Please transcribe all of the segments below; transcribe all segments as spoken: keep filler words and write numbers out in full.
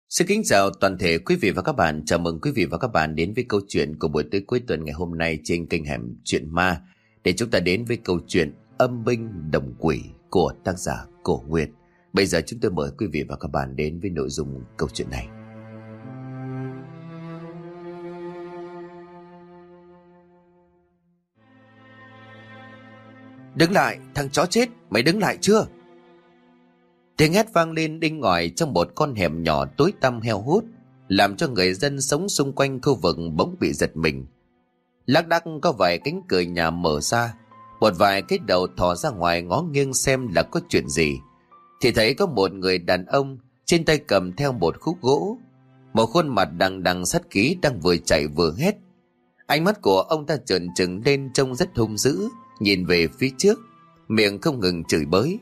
Xin kính chào toàn thể quý vị và các bạn. Chào mừng quý vị và các bạn đến với câu chuyện của buổi tối cuối tuần ngày hôm nay trên kênh Hẻm Chuyện Ma, để chúng ta đến với câu chuyện Âm binh đồng quỷ của tác giả Cổ Nguyệt. Bây giờ chúng tôi mời quý vị và các bạn đến với nội dung câu chuyện này. Đứng lại, thằng chó chết, mày đứng lại chưa? Tiếng hét vang lên đinh ngòi trong một con hẻm nhỏ tối tăm heo hút, làm cho người dân sống xung quanh khu vực bỗng bị giật mình. Lác đác có vài cánh cửa nhà mở ra, một vài cái đầu thò ra ngoài ngó nghiêng xem là có chuyện gì, thì thấy có một người đàn ông trên tay cầm theo một khúc gỗ, một khuôn mặt đằng đằng sát khí đang vừa chạy vừa hét. Ánh mắt của ông ta trợn trừng lên trông rất hung dữ, nhìn về phía trước, miệng không ngừng chửi bới.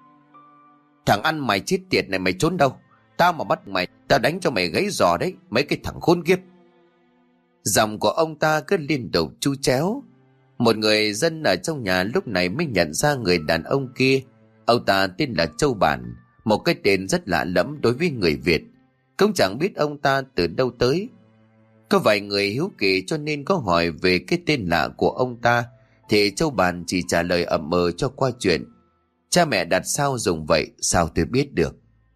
Thằng ăn mày chết tiệt này, mày trốn đâu? Tao mà bắt mày, tao đánh cho mày gãy giò đấy, mấy cái thằng khốn kiếp. Giọng của ông ta cứ liên tục chu chéo. Một người dân ở trong nhà lúc này mới nhận ra người đàn ông kia. Ông ta tên là Châu Bản, một cái tên rất lạ lẫm đối với người Việt. Cũng chẳng biết ông ta từ đâu tới. Có vài người hiếu kỳ cho nên có hỏi về cái tên lạ của ông ta, thì Châu Bản chỉ trả lời ậm ờ cho qua chuyện. Cha mẹ đặt sao dùng vậy, sao tôi biết được.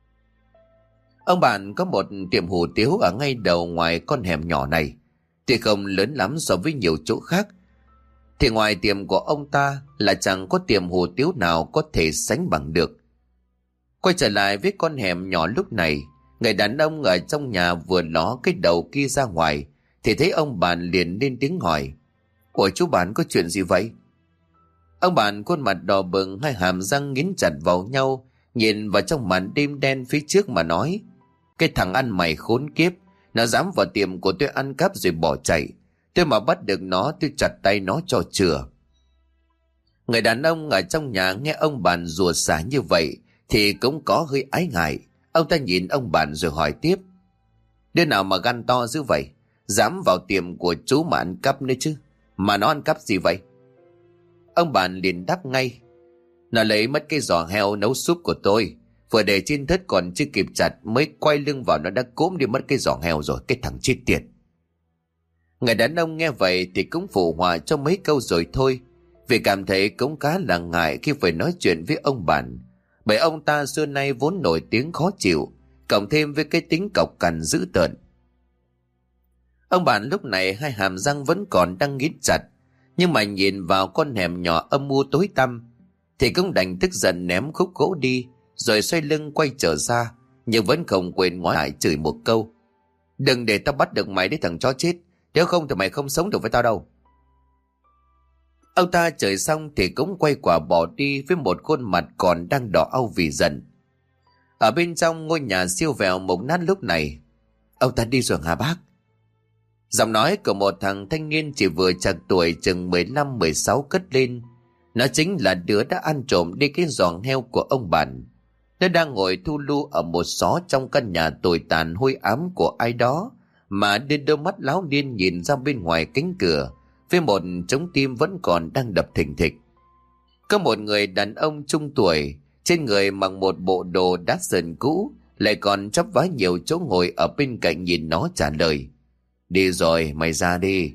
Ông bạn có một tiệm hủ tiếu ở ngay đầu ngoài con hẻm nhỏ này. Tuy không lớn lắm so với nhiều chỗ khác, thì ngoài tiệm của ông ta là chẳng có tiệm hủ tiếu nào có thể sánh bằng được. Quay trở lại với con hẻm nhỏ lúc này, người đàn ông ở trong nhà vừa ló cái đầu kia ra ngoài, thì thấy ông bạn liền lên tiếng hỏi: Ủa chú bạn có chuyện gì vậy? Ông bạn khuôn mặt đỏ bừng, hai hàm răng nghiến chặt vào nhau, nhìn vào trong màn đêm đen phía trước mà nói: Cái thằng ăn mày khốn kiếp, nó dám vào tiệm của tôi ăn cắp rồi bỏ chạy. Tôi mà bắt được nó, tôi chặt tay nó cho chừa. Người đàn ông ở trong nhà nghe ông bạn rủa xả như vậy thì cũng có hơi ái ngại. Ông ta nhìn ông bạn rồi hỏi tiếp: Đứa nào mà gan to dữ vậy, dám vào tiệm của chú mà ăn cắp nữa chứ? Mà nó ăn cắp gì vậy? Ông bạn liền đáp ngay: Nó lấy mất cái giò heo nấu súp của tôi, vừa để trên thớt còn chưa kịp chặt, mới quay lưng vào nó đã cốm đi mất cái giò heo rồi, cái thằng chết tiệt. Người đàn ông nghe vậy thì cũng phụ họa cho mấy câu rồi thôi, vì cảm thấy cũng khá là ngại khi phải nói chuyện với ông bạn, bởi ông ta xưa nay vốn nổi tiếng khó chịu, cộng thêm với cái tính cọc cằn dữ tợn. Ông bạn lúc này hai hàm răng vẫn còn đang nghiến chặt, nhưng mà nhìn vào con hẻm nhỏ âm u tối tăm thì cũng đành tức giận ném khúc gỗ đi, rồi xoay lưng quay trở ra, nhưng vẫn không quên ngoái lại chửi một câu: Đừng để tao bắt được mày đấy thằng chó chết, nếu không thì mày không sống được với tao đâu. Ông ta chửi xong thì cũng quay quả bỏ đi với một khuôn mặt còn đang đỏ au vì giận. Ở bên trong ngôi nhà siêu vẹo mục nát lúc này, ông ta đi rồi hả bác? Giọng nói của một thằng thanh niên chỉ vừa chạc tuổi chừng mười lăm mười sáu cất lên. Nó chính là đứa đã ăn trộm đi cái giò heo của ông bạn. Nó đang ngồi thu lu ở một xó trong căn nhà tồi tàn hôi ám của ai đó, mà đưa đôi mắt láo điên nhìn ra bên ngoài cánh cửa với một trống tim vẫn còn đang đập thình thịch. Có một người đàn ông trung tuổi, trên người mặc một bộ đồ đắt sờn cũ, lại còn chắp vá nhiều chỗ ngồi ở bên cạnh nhìn nó trả lời: Đi rồi, mày ra đi.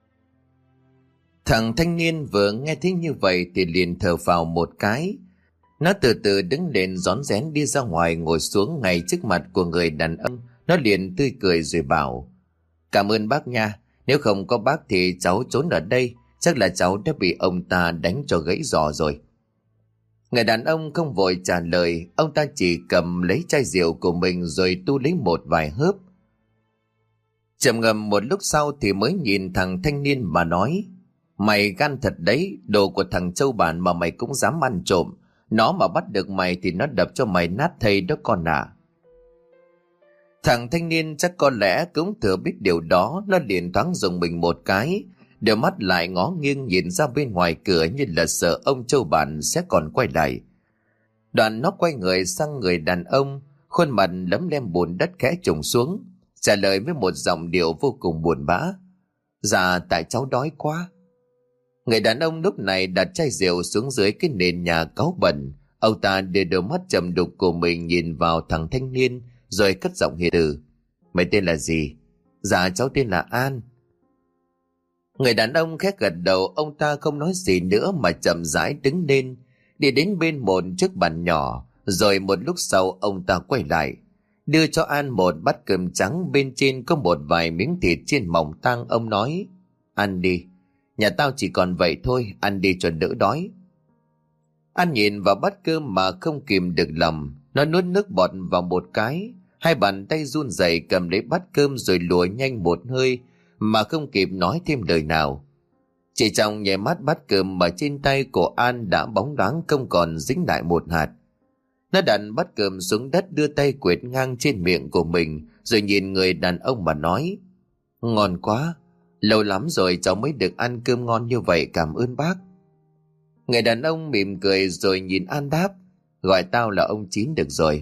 Thằng thanh niên vừa nghe thấy như vậy thì liền thở phào một cái. Nó từ từ đứng lên rón rén đi ra ngoài, ngồi xuống ngay trước mặt của người đàn ông. Nó liền tươi cười rồi bảo: Cảm ơn bác nha, nếu không có bác thì cháu trốn ở đây, chắc là cháu đã bị ông ta đánh cho gãy giò rồi. Người đàn ông không vội trả lời, ông ta chỉ cầm lấy chai rượu của mình rồi tu lấy một vài hớp. Trầm ngâm một lúc sau thì mới nhìn thằng thanh niên mà nói: Mày gan thật đấy, đồ của thằng Châu Bản mà mày cũng dám ăn trộm. Nó mà bắt được mày thì nó đập cho mày nát thây đó con à. Thằng thanh niên chắc có lẽ cũng thừa biết điều đó, nó liền thoáng dùng mình một cái, đôi mắt lại ngó nghiêng nhìn ra bên ngoài cửa như là sợ ông Châu Bản sẽ còn quay lại. Đoạn nó quay người sang người đàn ông, khuôn mặt lấm lem bùn đất khẽ trùng xuống, trả lời với một giọng điệu vô cùng buồn bã: Dạ tại cháu đói quá. Người đàn ông lúc này đặt chai rượu xuống dưới cái nền nhà cáu bẩn. Ông ta đưa đôi mắt trầm đục của mình nhìn vào thằng thanh niên, rồi cất giọng hiền từ: Mày tên là gì? Dạ cháu tên là An. Người đàn ông khẽ gật đầu, ông ta không nói gì nữa mà chậm rãi đứng lên, đi đến bên một chiếc bàn nhỏ, rồi một lúc sau ông ta quay lại, đưa cho An một bát cơm trắng, bên trên có một vài miếng thịt chiên mỏng tang. Ông nói, ăn đi, nhà tao chỉ còn vậy thôi, ăn đi cho đỡ đói. An nhìn vào bát cơm mà không kìm được lòng, nó nuốt nước bọt vào một cái, hai bàn tay run rẩy cầm lấy bát cơm rồi lùa nhanh một hơi mà không kịp nói thêm lời nào. Chỉ trong nháy mắt bát cơm mà trên tay của An đã bóng loáng, không còn dính lại một hạt. Nó đặt bát cơm xuống đất, đưa tay quệt ngang trên miệng của mình rồi nhìn người đàn ông mà nói, ngon quá, lâu lắm rồi cháu mới được ăn cơm ngon như vậy, cảm ơn bác. Người đàn ông mỉm cười rồi nhìn An đáp, gọi tao là ông Chín được rồi.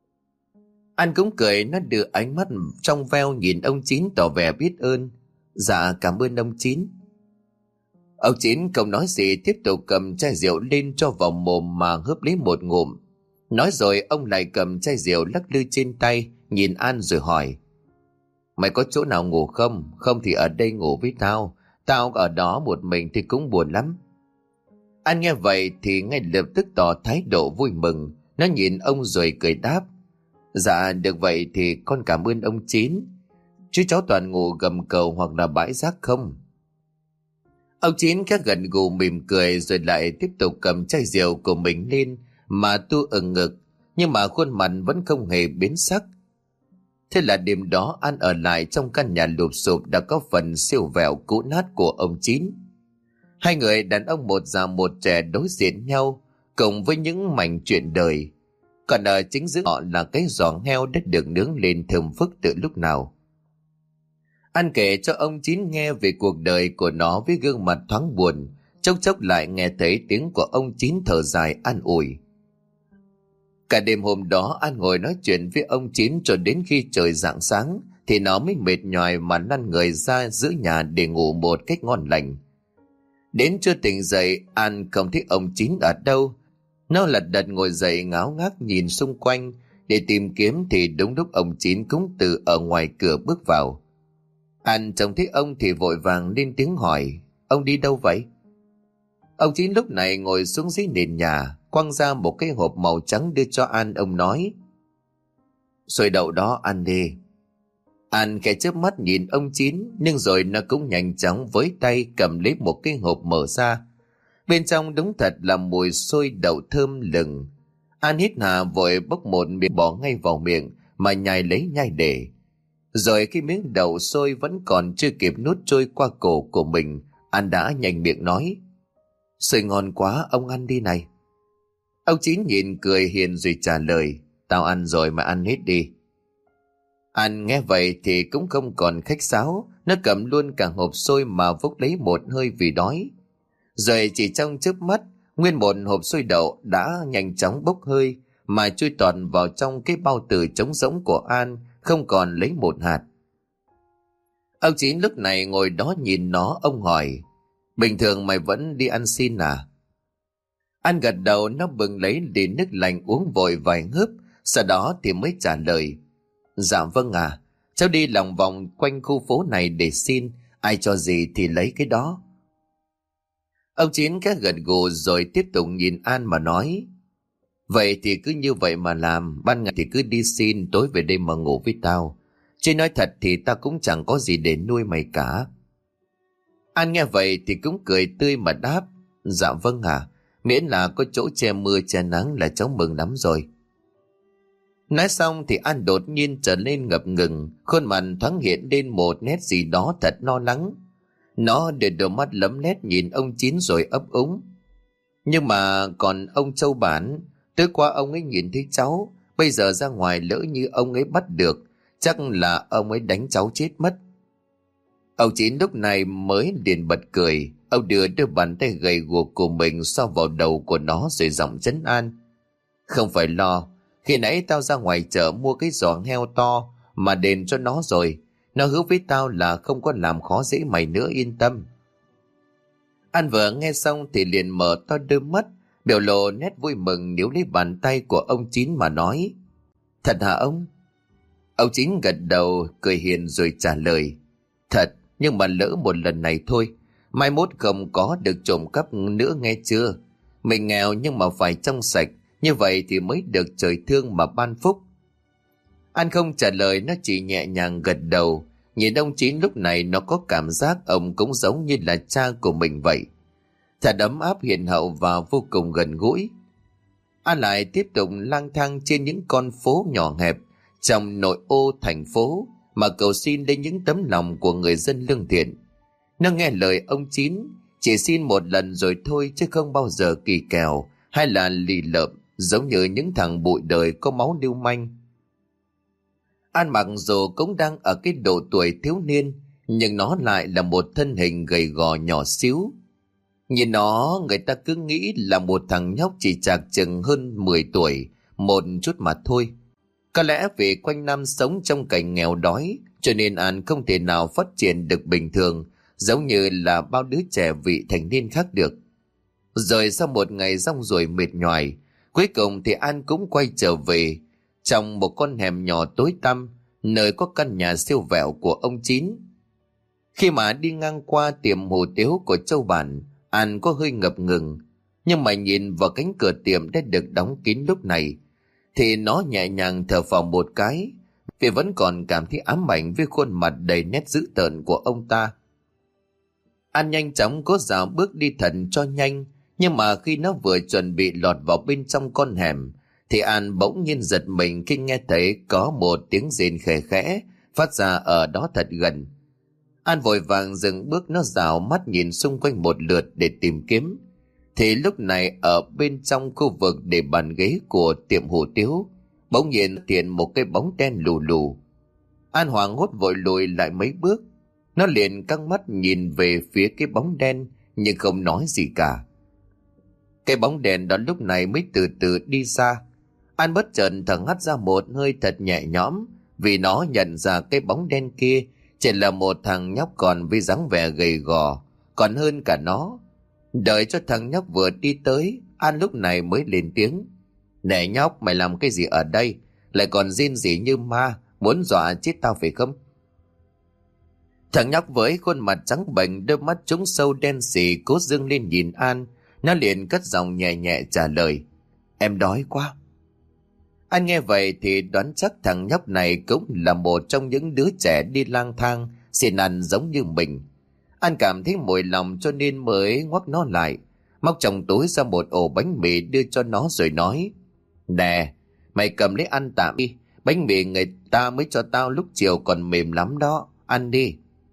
An cũng cười, nó đưa ánh mắt trong veo nhìn ông Chín tỏ vẻ biết ơn. Dạ cảm ơn ông Chín. Ông Chín không nói gì, tiếp tục cầm chai rượu lên cho vào mồm mà hớp lấy một ngụm. Nói rồi ông lại cầm chai rượu lắc lư trên tay, nhìn An rồi hỏi, mày có chỗ nào ngủ không? Không thì ở đây ngủ với tao, tao ở đó một mình thì cũng buồn lắm. An nghe vậy thì ngay lập tức tỏ thái độ vui mừng, nó nhìn ông rồi cười đáp, dạ được vậy thì con cảm ơn ông Chín, chứ cháu toàn ngủ gầm cầu hoặc là bãi rác không. Ông Chín khẽ gật gù mỉm cười rồi lại tiếp tục cầm chai rượu của mình lên mà tu ừng ngực, nhưng mà khuôn mặt vẫn không hề biến sắc. Thế là đêm đó An ở lại trong căn nhà lụp xụp đã có phần siêu vẹo cũ nát của ông Chín. Hai người đàn ông một già một trẻ đối diện nhau, cùng với những mảnh chuyện đời. Còn ở chính giữa họ là cái giò heo đã được nướng lên thơm phức từ lúc nào. An kể cho ông Chín nghe về cuộc đời của nó với gương mặt thoáng buồn, chốc chốc lại nghe thấy tiếng của ông Chín thở dài an ủi. Cả đêm hôm đó An ngồi nói chuyện với ông Chín cho đến khi trời rạng sáng thì nó mới mệt nhoài mà lăn người ra giữa nhà để ngủ một cách ngon lành. Đến trưa tỉnh dậy, An không thấy ông Chín ở đâu. Nó lật đật ngồi dậy ngáo ngác nhìn xung quanh để tìm kiếm thì đúng lúc ông Chín cũng từ ở ngoài cửa bước vào. An trông thấy ông thì vội vàng lên tiếng hỏi, ông đi đâu vậy? Ông Chín lúc này ngồi xuống dưới nền nhà, quăng ra một cái hộp màu trắng đưa cho An. Ông nói, xôi đậu đó, ăn đi. An khẽ chớp mắt nhìn ông Chín, nhưng rồi nó cũng nhanh chóng với tay cầm lấy một cái hộp mở ra. Bên trong đúng thật là mùi xôi đậu thơm lừng. An hít hà vội bốc một miếng bỏ ngay vào miệng mà nhai lấy nhai để. Rồi khi miếng đậu xôi vẫn còn chưa kịp nuốt trôi qua cổ của mình, An đã nhanh miệng nói, xôi ngon quá, ông ăn đi này. Ông Chín nhìn cười hiền rồi trả lời, tao ăn rồi mà ăn hết đi. An nghe vậy thì cũng không còn khách sáo, nó cầm luôn cả hộp xôi mà vốc lấy một hơi vì đói. Rồi chỉ trong chớp mắt, nguyên một hộp xôi đậu đã nhanh chóng bốc hơi mà chui toàn vào trong cái bao tử trống rỗng của An, không còn lấy một hạt. Ông Chín lúc này ngồi đó nhìn nó, ông hỏi, bình thường mày vẫn đi ăn xin à? An gật đầu, nó bừng lấy ly nước lạnh uống vội vài hớp, sau đó thì mới trả lời, dạ vâng à, cháu đi lòng vòng quanh khu phố này để xin, ai cho gì thì lấy cái đó. Ông Chín khẽ gật gù rồi tiếp tục nhìn An mà nói, vậy thì cứ như vậy mà làm, ban ngày thì cứ đi xin, tối về đây mà ngủ với tao. Chứ nói thật thì tao cũng chẳng có gì để nuôi mày cả. An nghe vậy thì cũng cười tươi mà đáp, dạ vâng à, miễn là có chỗ che mưa che nắng là cháu mừng lắm rồi. Nói xong thì An đột nhiên trở nên ngập ngừng, khuôn mặt thoáng hiện lên một nét gì đó thật lo lắng. Nó để đôi mắt lấm lét nhìn ông Chín rồi ấp úng, nhưng mà còn ông Châu Bản, tối qua ông ấy nhìn thấy cháu, bây giờ ra ngoài lỡ như ông ấy bắt được, chắc là ông ấy đánh cháu chết mất. Ông Chín lúc này mới liền bật cười, ông đưa đôi bàn tay gầy guộc của mình xoa vào đầu của nó rồi giọng trấn an, không phải lo, khi nãy tao ra ngoài chợ mua cái giò heo to mà đền cho nó rồi, nó hứa với tao là không có làm khó dễ mày nữa, yên tâm. An vừa nghe xong thì liền mở to đôi mắt, biểu lộ nét vui mừng níu lấy bàn tay của ông Chín mà nói, thật hả ông? Ông Chín gật đầu cười hiền rồi trả lời. Thật, nhưng mà lỡ một lần này thôi, mai mốt không có được trộm cắp nữa nghe chưa? Mình nghèo nhưng mà phải trong sạch, như vậy thì mới được trời thương mà ban phúc. An không trả lời, nó chỉ nhẹ nhàng gật đầu. Nhìn ông Chín lúc này nó có cảm giác ông cũng giống như là cha của mình vậy. Thật ấm áp hiền hậu và vô cùng gần gũi. An lại tiếp tục lang thang trên những con phố nhỏ hẹp trong nội ô thành phố mà cầu xin đến những tấm lòng của người dân lương thiện. Nó nghe lời ông Chín, chỉ xin một lần rồi thôi chứ không bao giờ kỳ kèo hay là lì lợm giống như những thằng bụi đời có máu lưu manh. An mặc dù cũng đang ở cái độ tuổi thiếu niên, nhưng nó lại là một thân hình gầy gò nhỏ xíu. Nhìn nó, người ta cứ nghĩ là một thằng nhóc chỉ chạc chừng hơn mười tuổi, một chút mà thôi. Có lẽ vì quanh năm sống trong cảnh nghèo đói, cho nên An không thể nào phát triển được bình thường, giống như là bao đứa trẻ vị thành niên khác được. Rồi sau một ngày rong ruổi mệt nhoài, cuối cùng thì An cũng quay trở về, trong một con hẻm nhỏ tối tăm, nơi có căn nhà siêu vẹo của ông Chín. Khi mà đi ngang qua tiệm hủ tiếu của Châu Bản, An có hơi ngập ngừng, nhưng mà nhìn vào cánh cửa tiệm đã được đóng kín lúc này, thì nó nhẹ nhàng thở phào một cái, vì vẫn còn cảm thấy ám ảnh với khuôn mặt đầy nét dữ tợn của ông ta. An nhanh chóng cố dạo bước đi thận cho nhanh, nhưng mà khi nó vừa chuẩn bị lọt vào bên trong con hẻm, thì An bỗng nhiên giật mình khi nghe thấy có một tiếng rên khẽ khẽ phát ra ở đó thật gần. An vội vàng dừng bước, nó dạo mắt nhìn xung quanh một lượt để tìm kiếm. Thì lúc này ở bên trong khu vực để bàn ghế của tiệm hủ tiếu, bỗng nhiên hiện một cái bóng đen lù lù. An hoảng hốt vội lùi lại mấy bước. Nó liền căng mắt nhìn về phía cái bóng đen nhưng không nói gì cả. Cái bóng đen đó lúc này mới từ từ đi xa. An bất chợt thở hắt ra một hơi thật nhẹ nhõm, vì nó nhận ra cái bóng đen kia chỉ là một thằng nhóc còn với dáng vẻ gầy gò, còn hơn cả nó. Đợi cho thằng nhóc vừa đi tới, An lúc này mới lên tiếng. Nè nhóc, mày làm cái gì ở đây? Lại còn rên rỉ như ma, muốn dọa chết tao phải không? Thằng nhóc với khuôn mặt trắng bệch, đôi mắt trũng sâu đen sì cố dương lên nhìn An. Nó liền cất giọng nhẹ nhẹ trả lời. Em đói quá. An nghe vậy thì đoán chắc thằng nhóc này cũng là một trong những đứa trẻ đi lang thang xin ăn giống như mình. An cảm thấy mùi lòng cho nên mới ngoắc nó lại, móc trong túi ra một ổ bánh mì đưa cho nó rồi nói. Nè, mày cầm lấy ăn tạm đi, bánh mì người ta mới cho tao lúc chiều còn mềm lắm đó, ăn đi.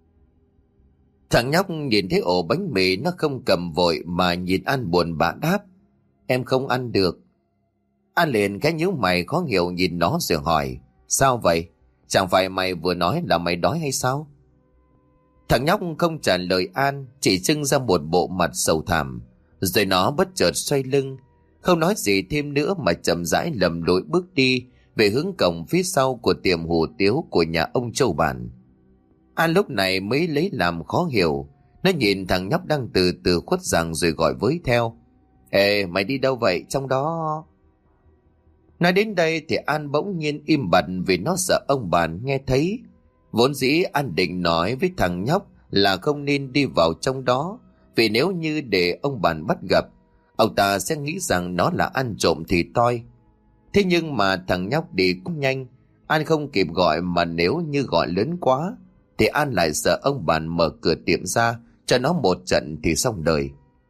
Thằng nhóc nhìn thấy ổ bánh mì nó không cầm vội mà nhìn An buồn bã đáp. Em không ăn được. An liền cái nhíu mày khó hiểu nhìn nó rồi hỏi. Sao vậy? Chẳng phải mày vừa nói là mày đói hay sao? Thằng nhóc không trả lời An, chỉ trưng ra một bộ mặt sầu thảm. Rồi nó bất chợt xoay lưng, không nói gì thêm nữa mà chậm rãi lầm lũi bước đi về hướng cổng phía sau của tiệm hủ tiếu của nhà ông Châu Bản. An lúc này mới lấy làm khó hiểu. Nó nhìn thằng nhóc đang từ từ khuất rằng rồi gọi với theo. Ê, mày đi đâu vậy trong đó? Nói đến đây thì An bỗng nhiên im bặt vì nó sợ ông Bản nghe thấy. Vốn dĩ An định nói với thằng nhóc là không nên đi vào trong đó, vì nếu như để ông Bản bắt gặp, ông ta sẽ nghĩ rằng nó là ăn trộm thì toi. Thế nhưng mà thằng nhóc đi cũng nhanh, An không kịp gọi, mà nếu như gọi lớn quá thì An lại sợ ông Bản mở cửa tiệm ra cho nó một trận thì xong đời.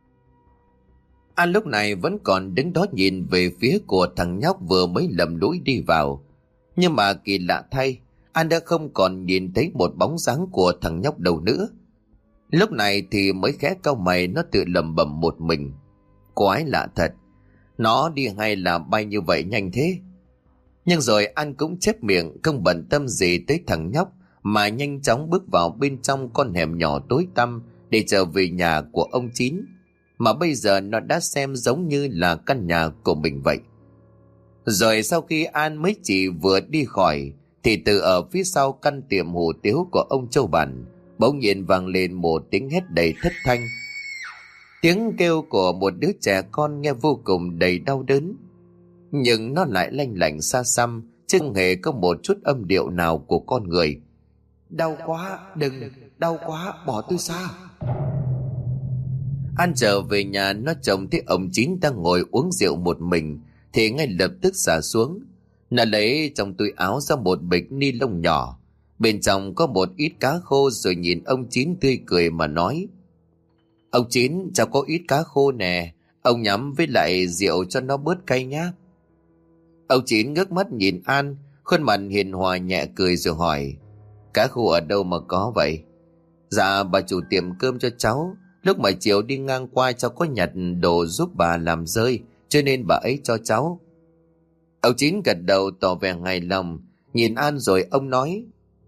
An lúc này vẫn còn đứng đó nhìn về phía của thằng nhóc vừa mới lầm lũi đi vào. Nhưng mà kỳ lạ thay, An đã không còn nhìn thấy một bóng dáng của thằng nhóc đâu nữa. Lúc này thì mới khẽ cau mày, nó tự lẩm bẩm một mình. Quái lạ thật, nó đi hay là bay như vậy nhanh thế? Nhưng rồi An cũng chép miệng, không bận tâm gì tới thằng nhóc, mà nhanh chóng bước vào bên trong con hẻm nhỏ tối tăm để trở về nhà của ông Chín, mà bây giờ nó đã xem giống như là căn nhà của mình vậy. Rồi sau khi An mới chỉ vừa đi khỏi, thì từ ở phía sau căn tiệm hủ tiếu của ông Châu Bản bỗng nhiên vang lên một tiếng hét đầy thất thanh. Tiếng kêu của một đứa trẻ con nghe vô cùng đầy đau đớn, nhưng nó lại lanh lảnh xa xăm, chứ không hề có một chút âm điệu nào của con người. Đau quá, đừng, đau quá, bỏ tôi xa. An trở về nhà, nó trông thấy ông Chín đang ngồi uống rượu một mình thì ngay lập tức xả xuống. Nó lấy trong túi áo ra một bịch ni lông nhỏ, bên trong có một ít cá khô, rồi nhìn ông Chín tươi cười mà nói: Ông Chín, cháu có ít cá khô nè, ông nhắm với lại rượu cho nó bớt cay nhá. Ông Chín ngước mắt nhìn An, khuôn mặt hiền hòa nhẹ cười rồi hỏi: Cá khô ở đâu mà có vậy? Dạ bà chủ tiệm cơm cho cháu, lúc mà chiều đi ngang qua cháu có nhặt đồ giúp bà làm rơi, cho nên bà ấy cho cháu. Ông Chín gật đầu tỏ vẻ hài lòng, nhìn An rồi ông nói: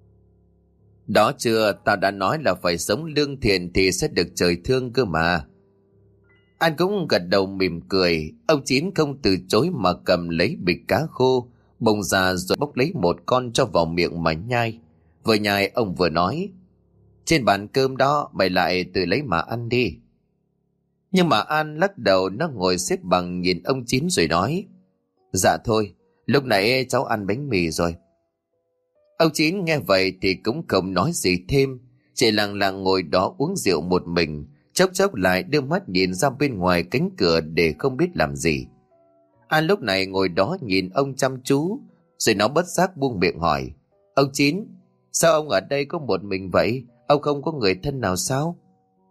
Đó chưa, tao đã nói là phải sống lương thiện thì sẽ được trời thương cơ mà. An cũng gật đầu mỉm cười. Ông Chín không từ chối mà cầm lấy bịch cá khô, bông ra rồi bốc lấy một con cho vào miệng mà nhai. Vừa nhai ông vừa nói: Trên bàn cơm đó, mày lại tự lấy mà ăn đi. Nhưng mà An lắc đầu, nó ngồi xếp bằng nhìn ông Chín rồi nói: Dạ thôi, lúc nãy cháu ăn bánh mì rồi. Ông Chín nghe vậy thì cũng không nói gì thêm, chỉ lặng lặng ngồi đó uống rượu một mình, chốc chốc lại đưa mắt nhìn ra bên ngoài cánh cửa để không biết làm gì. An lúc này ngồi đó nhìn ông chăm chú, rồi nó bất giác buông miệng hỏi: Ông Chín, sao ông ở đây có một mình vậy? Ông không có người thân nào sao?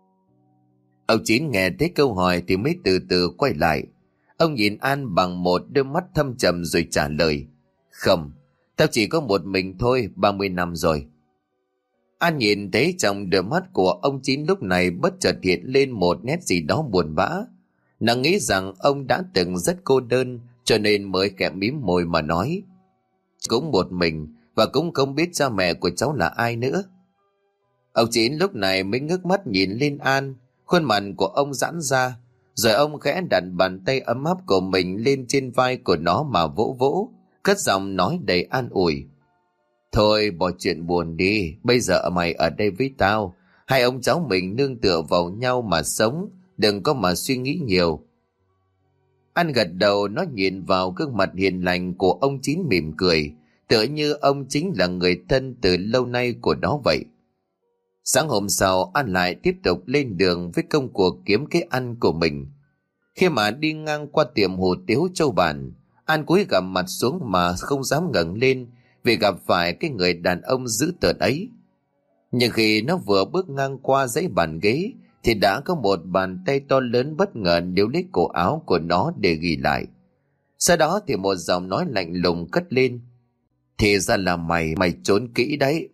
Ông Chín nghe thấy câu hỏi thì mới từ từ quay lại. Ông nhìn An bằng một đôi mắt thâm trầm rồi trả lời: Không, tao chỉ có một mình thôi, ba mươi năm rồi. An nhìn thấy trong đôi mắt của ông Chín lúc này bất chợt hiện lên một nét gì đó buồn bã. Nó nghĩ rằng ông đã từng rất cô đơn, cho nên mới khẽ mím môi mà nói: Cũng một mình, và cũng không biết cha mẹ của cháu là ai nữa. Ông Chín lúc này mới ngước mắt nhìn lên An, khuôn mặt của ông giãn ra, rồi ông khẽ đặt bàn tay ấm áp của mình lên trên vai của nó mà vỗ vỗ, cất giọng nói đầy an ủi: Thôi bỏ chuyện buồn đi, bây giờ mày ở đây với tao, hai ông cháu mình nương tựa vào nhau mà sống, đừng có mà suy nghĩ nhiều. An gật đầu, nó nhìn vào gương mặt hiền lành của ông Chín mỉm cười, tựa như ông chính là người thân từ lâu nay của nó vậy. Sáng hôm sau, An lại tiếp tục lên đường với công cuộc kiếm cái ăn của mình. Khi mà đi ngang qua tiệm hủ tiếu Châu Bản, An cúi gằm mặt xuống mà không dám ngẩng lên vì gặp phải cái người đàn ông dữ tợn ấy. Nhưng khi nó vừa bước ngang qua dãy bàn ghế thì đã có một bàn tay to lớn bất ngờ níu lấy cổ áo của nó để ghi lại. Sau đó thì một giọng nói lạnh lùng cất lên: Thì ra là mày, mày trốn kỹ đấy.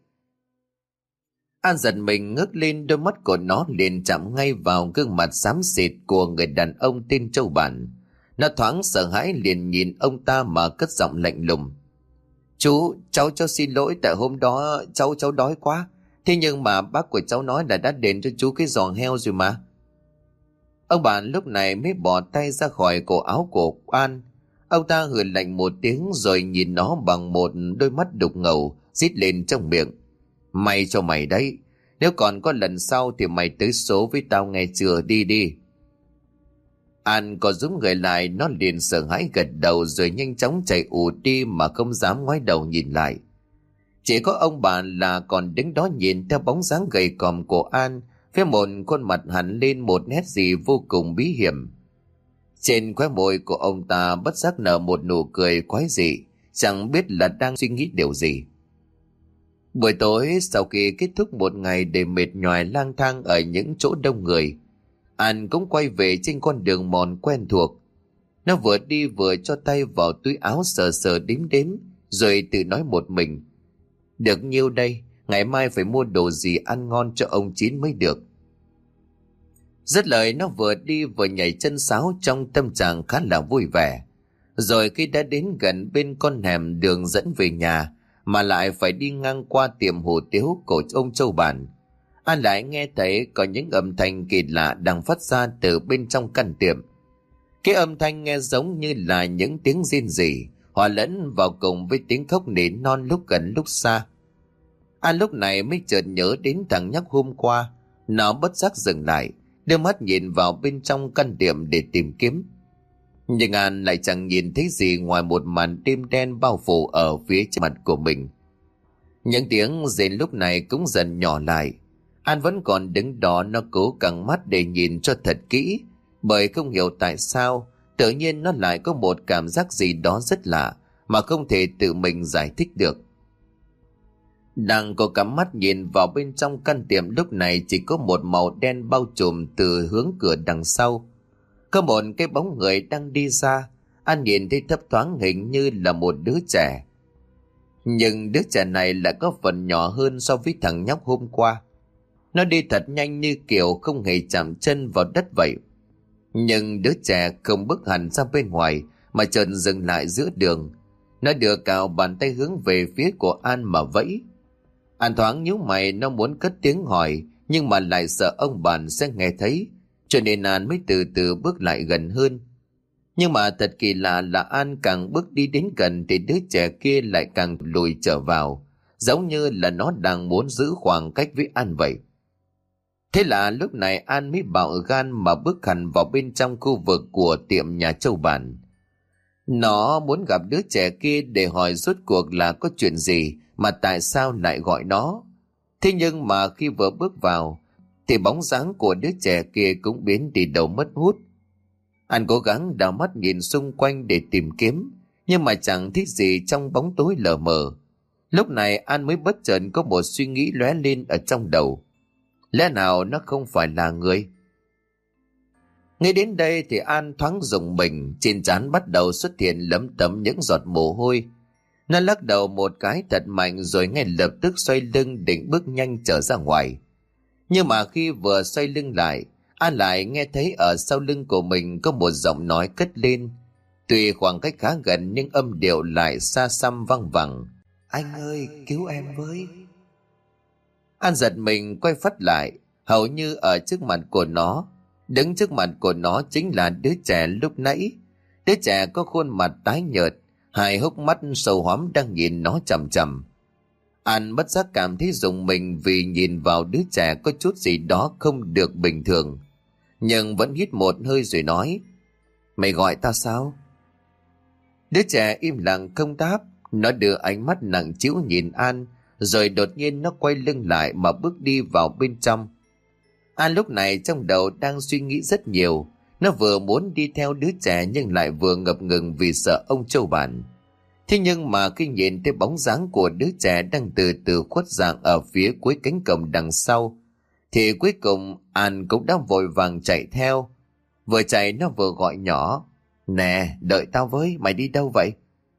An giật mình ngước lên, đôi mắt của nó liền chạm ngay vào gương mặt xám xịt của người đàn ông tên Châu Bản. Nó thoáng sợ hãi liền nhìn ông ta mà cất giọng lạnh lùng: Chú, cháu cháu xin lỗi, tại hôm đó cháu cháu đói quá. Thế nhưng mà bác của cháu nói là đã đền cho chú cái giò heo rồi mà. Ông Bản lúc này mới bỏ tay ra khỏi cổ áo của An. Ông ta hừ lạnh một tiếng rồi nhìn nó bằng một đôi mắt đục ngầu, rít lên trong miệng: May cho mày đấy, nếu còn có lần sau thì mày tới số với tao nghe chưa, đi đi. An có rúm người lại, nó liền sợ hãi gật đầu rồi nhanh chóng chạy ù đi mà không dám ngoái đầu nhìn lại. Chỉ có ông bà là còn đứng đó nhìn theo bóng dáng gầy còm của An, với một khuôn mặt hẳn lên một nét gì vô cùng bí hiểm. Trên khóe môi của ông ta bất giác nở một nụ cười quái dị, chẳng biết là đang suy nghĩ điều gì. Buổi tối sau khi kết thúc một ngày đầy mệt nhoài lang thang ở những chỗ đông người, An cũng quay về trên con đường mòn quen thuộc. Nó vừa đi vừa cho tay vào túi áo sờ sờ đếm đếm, rồi tự nói một mình: Được nhiêu đây, ngày mai phải mua đồ gì ăn ngon cho ông Chín mới được. Dứt lời nó vừa đi vừa nhảy chân sáo trong tâm trạng khá là vui vẻ. Rồi khi đã đến gần bên con hẻm đường dẫn về nhà mà lại phải đi ngang qua tiệm hủ tiếu của ông Châu Bản, An lại nghe thấy có những âm thanh kỳ lạ đang phát ra từ bên trong căn tiệm. Cái âm thanh nghe giống như là những tiếng rên rỉ hòa lẫn vào cùng với tiếng khóc nỉ non lúc gần lúc xa. An lúc này mới chợt nhớ đến thằng nhóc hôm qua. Nó bất giác dừng lại, đưa mắt nhìn vào bên trong căn tiệm để tìm kiếm. Nhưng An lại chẳng nhìn thấy gì ngoài một màn đêm đen bao phủ ở phía trên mặt của mình. Những tiếng rên lúc này cũng dần nhỏ lại. An vẫn còn đứng đó, nó cố căng mắt để nhìn cho thật kỹ, bởi không hiểu tại sao tự nhiên nó lại có một cảm giác gì đó rất lạ mà không thể tự mình giải thích được. Đang cố cắm mắt nhìn vào bên trong căn tiệm, lúc này chỉ có một màu đen bao trùm từ hướng cửa đằng sau. Có một cái bóng người đang đi ra. An nhìn thấy thấp thoáng hình như là một đứa trẻ. Nhưng đứa trẻ này lại có phần nhỏ hơn so với thằng nhóc hôm qua. Nó đi thật nhanh như kiểu không hề chạm chân vào đất vậy. Nhưng đứa trẻ không bước hẳn ra bên ngoài mà chợt dừng lại giữa đường. Nó đưa cao bàn tay hướng về phía của An mà vẫy. An thoáng nhíu mày, nó muốn cất tiếng hỏi nhưng mà lại sợ ông bạn sẽ nghe thấy, cho nên An mới từ từ bước lại gần hơn. Nhưng mà thật kỳ lạ là An càng bước đi đến gần thì đứa trẻ kia lại càng lùi trở vào, giống như là nó đang muốn giữ khoảng cách với An vậy. Thế là lúc này An mới bạo gan mà bước hẳn vào bên trong khu vực của tiệm nhà châu bản. Nó muốn gặp đứa trẻ kia để hỏi rốt cuộc là có chuyện gì mà tại sao lại gọi nó. Thế nhưng mà khi vừa bước vào thì bóng dáng của đứa trẻ kia cũng biến đi đâu mất hút. An cố gắng đảo mắt nhìn xung quanh để tìm kiếm, nhưng mà chẳng thấy gì trong bóng tối lờ mờ. Lúc này An mới bất chợt có một suy nghĩ lóe lên ở trong đầu. Lẽ nào nó không phải là người? Ngay đến đây thì An thoáng rùng mình, trên trán bắt đầu xuất hiện lấm tấm những giọt mồ hôi. Nó lắc đầu một cái thật mạnh rồi ngay lập tức xoay lưng định bước nhanh trở ra ngoài. Nhưng mà khi vừa xoay lưng lại, An lại nghe thấy ở sau lưng của mình có một giọng nói cất lên. Tuy khoảng cách khá gần nhưng âm điệu lại xa xăm văng vẳng. Anh ơi, cứu em với. An giật mình quay phắt lại, hầu như ở trước mặt của nó. Đứng trước mặt của nó chính là đứa trẻ lúc nãy. Đứa trẻ có khuôn mặt tái nhợt, hai hốc mắt sâu hoắm đang nhìn nó chằm chằm. An bất giác cảm thấy rùng mình vì nhìn vào đứa trẻ có chút gì đó không được bình thường. Nhưng vẫn hít một hơi rồi nói, mày gọi tao sao? Đứa trẻ im lặng không đáp. Nó đưa ánh mắt nặng trĩu nhìn An, rồi đột nhiên nó quay lưng lại mà bước đi vào bên trong. An lúc này trong đầu đang suy nghĩ rất nhiều. Nó vừa muốn đi theo đứa trẻ nhưng lại vừa ngập ngừng vì sợ ông châu bản. Thế nhưng mà khi nhìn thấy bóng dáng của đứa trẻ đang từ từ khuất dạng ở phía cuối cánh cổng đằng sau, thì cuối cùng An cũng đã vội vàng chạy theo. Vừa chạy nó vừa gọi nhỏ, nè, đợi tao với, mày đi đâu vậy?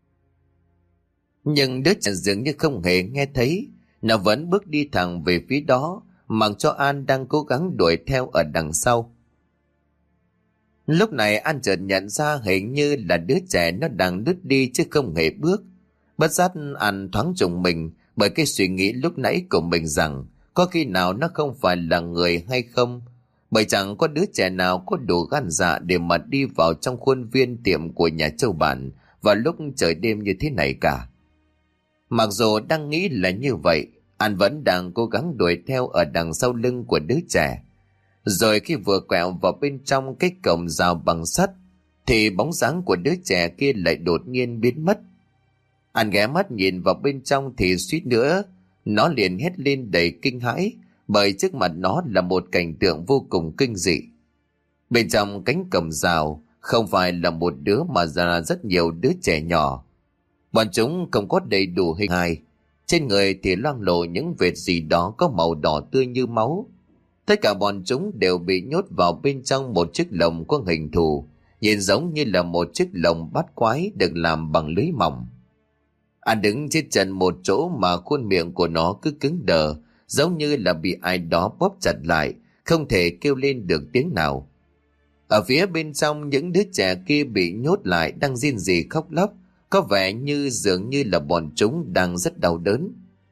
Nhưng đứa trẻ dường như không hề nghe thấy. Nó vẫn bước đi thẳng về phía đó, mặc cho An đang cố gắng đuổi theo ở đằng sau. Lúc này An chợt nhận ra hình như là đứa trẻ nó đang lướt đi chứ không hề bước. Bất giác An thoáng trùng mình bởi cái suy nghĩ lúc nãy của mình rằng có khi nào nó không phải là người hay không, bởi chẳng có đứa trẻ nào có đủ gan dạ để mà đi vào trong khuôn viên tiệm của nhà châu bản vào lúc trời đêm như thế này cả. Mặc dù đang nghĩ là như vậy, An vẫn đang cố gắng đuổi theo ở đằng sau lưng của đứa trẻ. Rồi khi vừa quẹo vào bên trong cái cổng rào bằng sắt thì bóng dáng của đứa trẻ kia lại đột nhiên biến mất. An ghé mắt nhìn vào bên trong thì suýt nữa nó liền hét lên đầy kinh hãi, bởi trước mặt nó là một cảnh tượng vô cùng kinh dị. Bên trong cánh cổng rào không phải là một đứa mà là rất nhiều đứa trẻ nhỏ. Bọn chúng không có đầy đủ hình hài, trên người thì loang lổ những vệt gì đó có màu đỏ tươi như máu. Tất cả bọn chúng đều bị nhốt vào bên trong một chiếc lồng có hình thù, nhìn giống như là một chiếc lồng bát quái được làm bằng lưới mỏng. An đứng trên chân một chỗ mà khuôn miệng của nó cứ cứng đờ, giống như là bị ai đó bóp chặt lại, không thể kêu lên được tiếng nào. Ở phía bên trong, những đứa trẻ kia bị nhốt lại đang rên rỉ khóc lóc, có vẻ như dường như là bọn chúng đang rất đau đớn.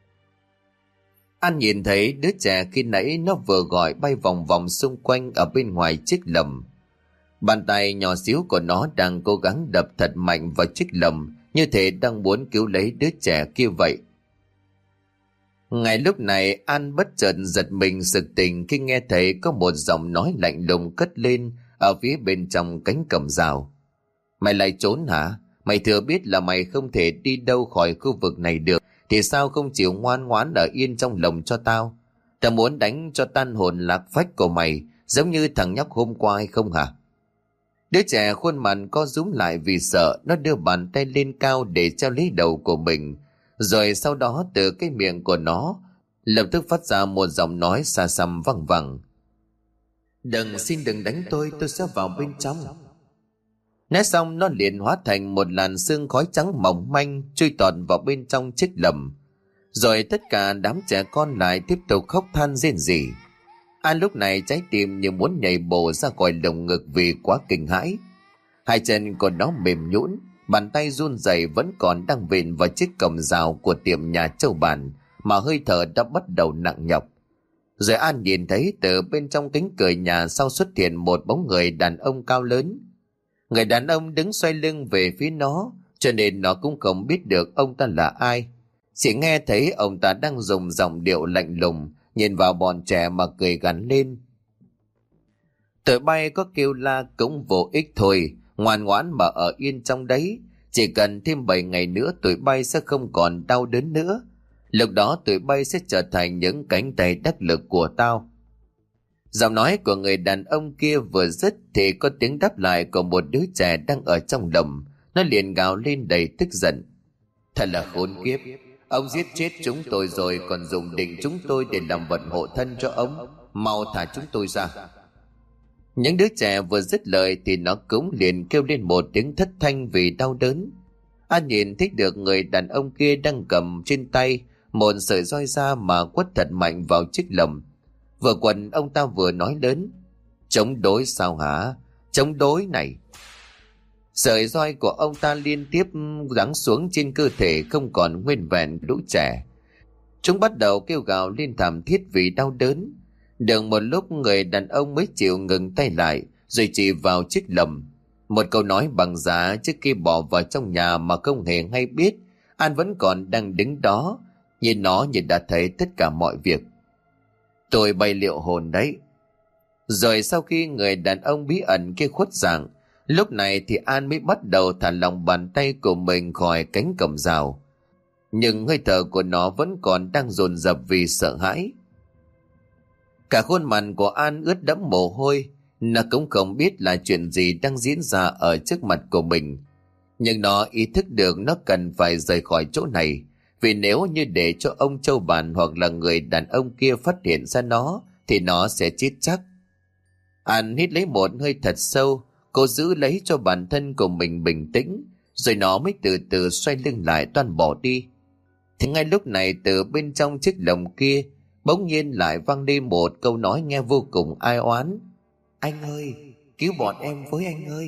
An nhìn thấy đứa trẻ khi nãy nó vừa gọi bay vòng vòng xung quanh ở bên ngoài chiếc lồng. Bàn tay nhỏ xíu của nó đang cố gắng đập thật mạnh vào chiếc lồng, như thể đang muốn cứu lấy đứa trẻ kia vậy. Ngay lúc này An bất chợt giật mình sực tỉnh khi nghe thấy có một giọng nói lạnh lùng cất lên ở phía bên trong cánh cổng rào. Mày lại trốn hả? Mày thừa biết là mày không thể đi đâu khỏi khu vực này được, thì sao không chịu ngoan ngoãn ở yên trong lồng cho tao? Tao muốn đánh cho tan hồn lạc phách của mày, giống như thằng nhóc hôm qua hay không hả? Đứa trẻ khuôn mặt co rúm lại vì sợ, nó đưa bàn tay lên cao để treo lấy đầu của mình. Rồi sau đó từ cái miệng của nó lập tức phát ra một giọng nói xa xăm văng vẳng. Đừng, xin đừng đánh tôi, tôi sẽ vào bên trong. Nói xong nó liền hóa thành một làn sương khói trắng mỏng manh chui tọt vào bên trong chiếc lồng. Rồi tất cả đám trẻ con lại tiếp tục khóc than rên rỉ. An lúc này trái tim như muốn nhảy bổ ra khỏi lồng ngực vì quá kinh hãi. Hai chân của nó mềm nhũn, bàn tay run rẩy vẫn còn đang vịn vào chiếc cổng rào của tiệm nhà châu bản, mà hơi thở đã bắt đầu nặng nhọc. Rồi An nhìn thấy từ bên trong cánh cửa nhà sau xuất hiện một bóng người đàn ông cao lớn. Người đàn ông đứng xoay lưng về phía nó, cho nên nó cũng không biết được ông ta là ai. Chỉ nghe thấy ông ta đang dùng giọng điệu lạnh lùng nhìn vào bọn trẻ mà cười gằn lên. Tụi bay có kêu la cũng vô ích thôi, ngoan ngoãn mà ở yên trong đấy. Chỉ cần thêm bảy ngày nữa tụi bay sẽ không còn đau đớn nữa. Lúc đó tụi bay sẽ trở thành những cánh tay đắc lực của tao. Giọng nói của người đàn ông kia vừa dứt thì có tiếng đáp lại của một đứa trẻ đang ở trong lồng. Nó liền gào lên đầy tức giận. Thật là khốn kiếp, ông giết chết chúng tôi rồi còn dùng định chúng tôi để làm vật hộ thân cho ông. Mau thả chúng tôi ra. Những đứa trẻ vừa dứt lời thì nó cũng liền kêu lên một tiếng thất thanh vì đau đớn. An nhìn thấy được người đàn ông kia đang cầm trên tay một sợi roi da mà quất thật mạnh vào chiếc lồng. Vừa quần ông ta vừa nói lớn. Chống đối sao hả? Chống đối này. Sợi roi của ông ta liên tiếp giáng xuống trên cơ thể không còn nguyên vẹn lũ trẻ. Chúng bắt đầu kêu gào lên thảm thiết vì đau đớn. Được một lúc người đàn ông mới chịu ngừng tay lại, rồi chỉ vào chiếc lồng. Một câu nói bằng giá trước khi bỏ vào trong nhà mà không hề hay biết. An vẫn còn đang đứng đó, nhìn nó như đã thấy tất cả mọi việc. Tôi bay liệu hồn đấy. Rồi sau khi người đàn ông bí ẩn kia khuất dạng, lúc này thì An mới bắt đầu thả lỏng bàn tay của mình khỏi cánh cổng rào. Nhưng hơi thở của nó vẫn còn đang dồn dập vì sợ hãi. Cả khuôn mặt của An ướt đẫm mồ hôi. Nó cũng không biết là chuyện gì đang diễn ra ở trước mặt của mình. Nhưng nó ý thức được nó cần phải rời khỏi chỗ này. Vì nếu như để cho ông châu bản hoặc là người đàn ông kia phát hiện ra nó, thì nó sẽ chết chắc. An hít lấy một hơi thật sâu. Cô giữ lấy cho bản thân của mình bình tĩnh. Rồi nó mới từ từ xoay lưng lại toan bỏ đi. Thì ngay lúc này từ bên trong chiếc lồng kia bỗng nhiên lại vang lên một câu nói nghe vô cùng ai oán. Anh ơi, cứu bọn em với anh ơi.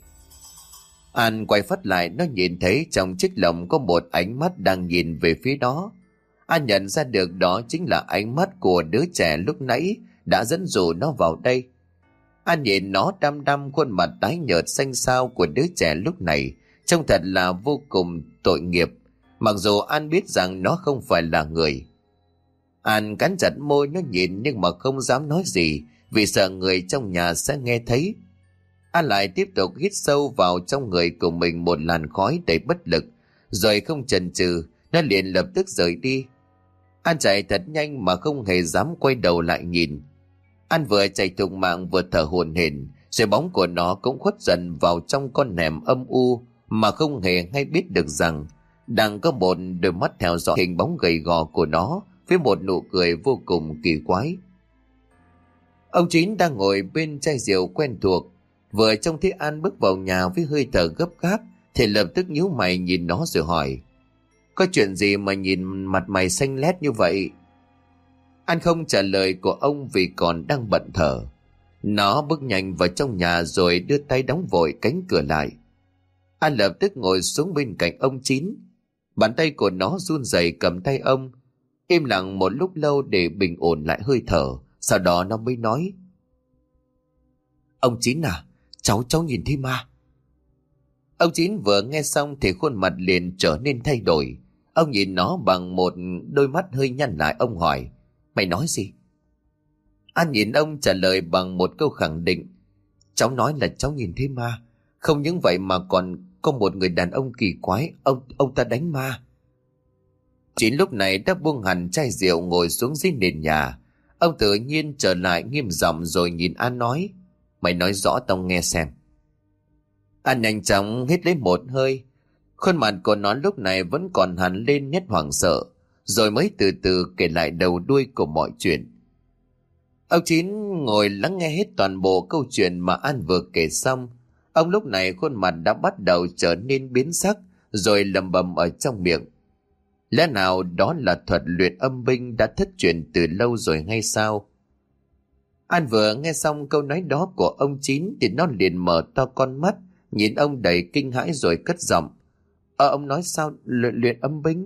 An quay phát lại, nó nhìn thấy trong chiếc lồng có một ánh mắt đang nhìn về phía đó. An nhận ra được đó chính là ánh mắt của đứa trẻ lúc nãy đã dẫn dụ nó vào đây. An nhìn nó đăm đăm khuôn mặt tái nhợt xanh xao của đứa trẻ lúc này, trông thật là vô cùng tội nghiệp, mặc dù An biết rằng nó không phải là người. An cắn chặt môi, nó nhìn nhưng mà không dám nói gì vì sợ người trong nhà sẽ nghe thấy. An lại tiếp tục hít sâu vào trong người của mình một làn khói đầy bất lực, rồi không chần chừ, nó liền lập tức rời đi. An chạy thật nhanh mà không hề dám quay đầu lại nhìn. An vừa chạy thục mạng vừa thở hổn hển, rồi bóng của nó cũng khuất dần vào trong con hẻm âm u mà không hề hay biết được rằng đang có một đôi mắt theo dõi hình bóng gầy gò của nó với một nụ cười vô cùng kỳ quái. Ông Chín đang ngồi bên chai rượu quen thuộc, vừa trông thấy An bước vào nhà với hơi thở gấp gáp thì lập tức nhíu mày nhìn nó rồi hỏi: Có chuyện gì mà nhìn mặt mày xanh lét như vậy? An không trả lời của ông vì còn đang bận thở. Nó bước nhanh vào trong nhà rồi đưa tay đóng vội cánh cửa lại. An lập tức ngồi xuống bên cạnh ông Chín. Bàn tay của nó run rẩy cầm tay ông, im lặng một lúc lâu để bình ổn lại hơi thở. Sau đó nó mới nói: Ông Chín à, cháu cháu nhìn thấy ma. Ông Chín vừa nghe xong thì khuôn mặt liền trở nên thay đổi. Ông nhìn nó bằng một đôi mắt hơi nhăn lại. Ông hỏi: Mày nói gì? An nhìn ông trả lời bằng một câu khẳng định: Cháu nói là cháu nhìn thấy ma. Không những vậy mà còn có một người đàn ông kỳ quái, ông ông ta đánh ma. Chín lúc này đã buông hẳn chai rượu ngồi xuống dưới nền nhà. Ông tự nhiên trở lại nghiêm giọng rồi nhìn An nói: Mày nói rõ tao nghe xem. An nhanh chóng hít lấy một hơi. Khuôn mặt của nó lúc này vẫn còn hằn lên nét hoảng sợ, rồi mới từ từ kể lại đầu đuôi của mọi chuyện. Ông Chín ngồi lắng nghe hết toàn bộ câu chuyện mà An vừa kể xong. Ông lúc này khuôn mặt đã bắt đầu trở nên biến sắc, rồi lẩm bẩm ở trong miệng: Lẽ nào đó là thuật luyện âm binh đã thất truyền từ lâu rồi hay sao? An vừa nghe xong câu nói đó của ông Chín thì nó liền mở to con mắt, nhìn ông đầy kinh hãi rồi cất giọng: Ờ ông nói sao? Luyện, luyện âm binh?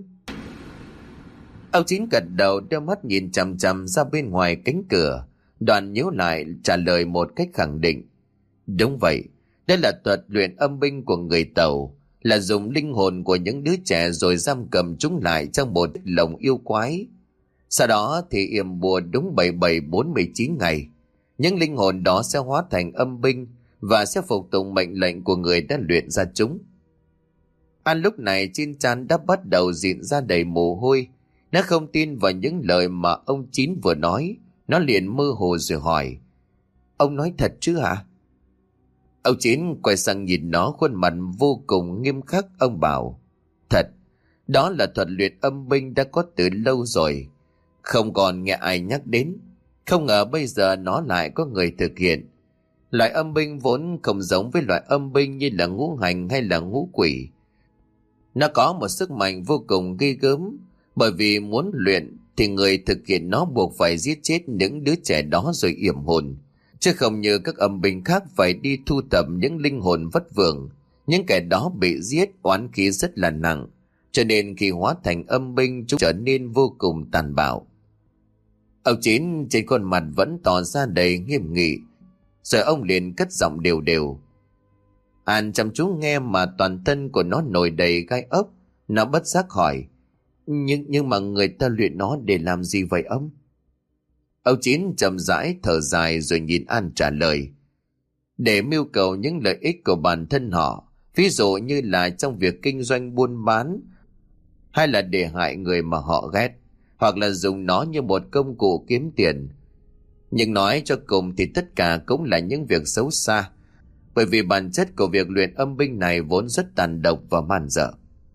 Ông Chín gật đầu, đưa mắt nhìn chằm chằm ra bên ngoài cánh cửa, đoạn nhíu lại trả lời một cách khẳng định: Đúng vậy, đây là thuật luyện âm binh của người Tàu, là dùng linh hồn của những đứa trẻ rồi giam cầm chúng lại trong một lồng yêu quái. Sau đó thì yểm bùa đúng bảy bảy bốn mươi chín ngày. Những linh hồn đó sẽ hóa thành âm binh và sẽ phục tùng mệnh lệnh của người đã luyện ra chúng. An lúc này trên trán đã bắt đầu rịn ra đầy mồ hôi. Nó không tin vào những lời mà ông Chín vừa nói. Nó liền mơ hồ rồi hỏi: Ông nói thật chứ hả? Ông Chín quay sang nhìn nó, khuôn mặt vô cùng nghiêm khắc. Ông bảo: Thật, đó là thuật luyện âm binh đã có từ lâu rồi, không còn nghe ai nhắc đến. Không ngờ bây giờ nó lại có người thực hiện. Loại âm binh vốn không giống với loại âm binh như là ngũ hành hay là ngũ quỷ. Nó có một sức mạnh vô cùng ghê gớm, bởi vì muốn luyện thì người thực hiện nó buộc phải giết chết những đứa trẻ đó rồi yểm hồn, chứ không như các âm binh khác phải đi thu thập những linh hồn vất vưởng. Những kẻ đó bị giết oán khí rất là nặng, cho nên khi hóa thành âm binh chúng trở nên vô cùng tàn bạo. Ông Chín trên khuôn mặt vẫn tỏ ra đầy nghiêm nghị, rồi ông liền cất giọng đều đều. An chăm chú nghe mà toàn thân của nó nổi đầy gai ốc. Nó bất giác hỏi: Nhưng nhưng mà người ta luyện nó để làm gì vậy ông? Ông Chín chậm rãi thở dài rồi nhìn An trả lời: Để mưu cầu những lợi ích của bản thân họ, ví dụ như là trong việc kinh doanh buôn bán, hay là để hại người mà họ ghét, hoặc là dùng nó như một công cụ kiếm tiền. Nhưng nói cho cùng thì tất cả cũng là những việc xấu xa, bởi vì bản chất của việc luyện âm binh này vốn rất tàn độc và man dợ.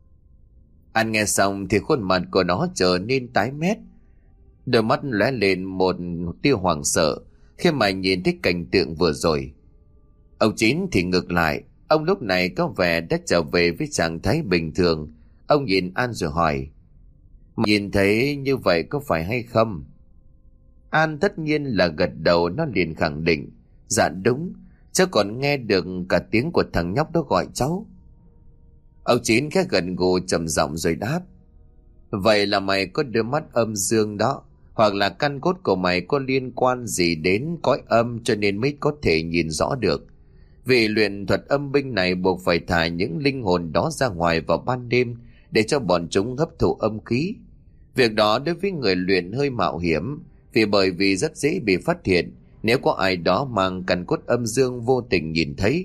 An nghe xong thì khuôn mặt của nó trở nên tái mét, đôi mắt lóe lên một tia hoảng sợ khi mà nhìn thấy cảnh tượng vừa rồi. Ông Chín thì ngược lại, ông lúc này có vẻ đã trở về với trạng thái bình thường. Ông nhìn An rồi hỏi: Nhìn thấy như vậy có phải hay không? An tất nhiên là gật đầu. Nó liền khẳng định: Dạ đúng, cháu còn nghe được cả tiếng của thằng nhóc đó gọi cháu. Ông Chín khẽ gần gù trầm giọng rồi đáp: Vậy là mày có đôi mắt âm dương đó, hoặc là căn cốt của mày có liên quan gì đến cõi âm cho nên mới có thể nhìn rõ được. Vì luyện thuật âm binh này buộc phải thả những linh hồn đó ra ngoài vào ban đêm để cho bọn chúng hấp thụ âm khí. Việc đó đối với người luyện hơi mạo hiểm, vì bởi vì rất dễ bị phát hiện nếu có ai đó mang căn cốt âm dương vô tình nhìn thấy.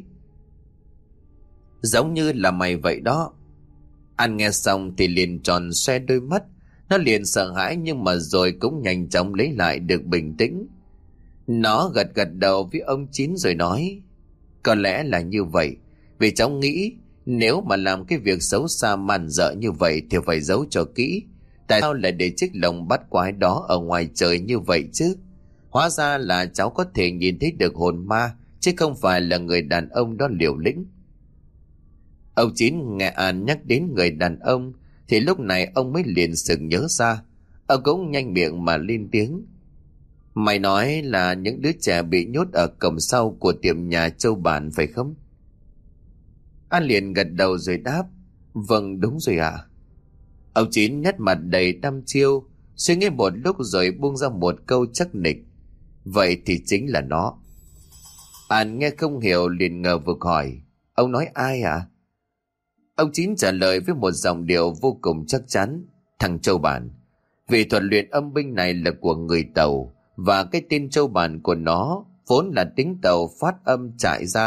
Giống như là mày vậy đó. An nghe xong thì liền tròn xoe đôi mắt. Nó liền sợ hãi nhưng mà rồi cũng nhanh chóng lấy lại được bình tĩnh. Nó gật gật đầu với ông Chín rồi nói: Có lẽ là như vậy. Vì cháu nghĩ nếu mà làm cái việc xấu xa man dợ như vậy thì phải giấu cho kỹ. Tại sao lại để chiếc lồng bắt quái đó ở ngoài trời như vậy chứ? Hóa ra là cháu có thể nhìn thấy được hồn ma, chứ không phải là người đàn ông đó liều lĩnh. Ông Chín nghe An nhắc đến người đàn ông thì lúc này ông mới liền sực nhớ ra. Ông cũng nhanh miệng mà lên tiếng: Mày nói là những đứa trẻ bị nhốt ở cổng sau của tiệm nhà Châu Bản phải không? An liền gật đầu rồi đáp: Vâng đúng rồi ạ. À. Ông Chín nét mặt đầy đăm chiêu, suy nghĩ một lúc rồi buông ra một câu chắc nịch: Vậy thì chính là nó. An nghe không hiểu liền ngờ vực hỏi: Ông nói ai ạ? À? Ông Chín trả lời với một giọng điệu vô cùng chắc chắn: Thằng Châu Bản. Vì thuật luyện âm binh này là của người Tàu, và cái tên Châu Bản của nó vốn là tiếng Tàu phát âm trại ra,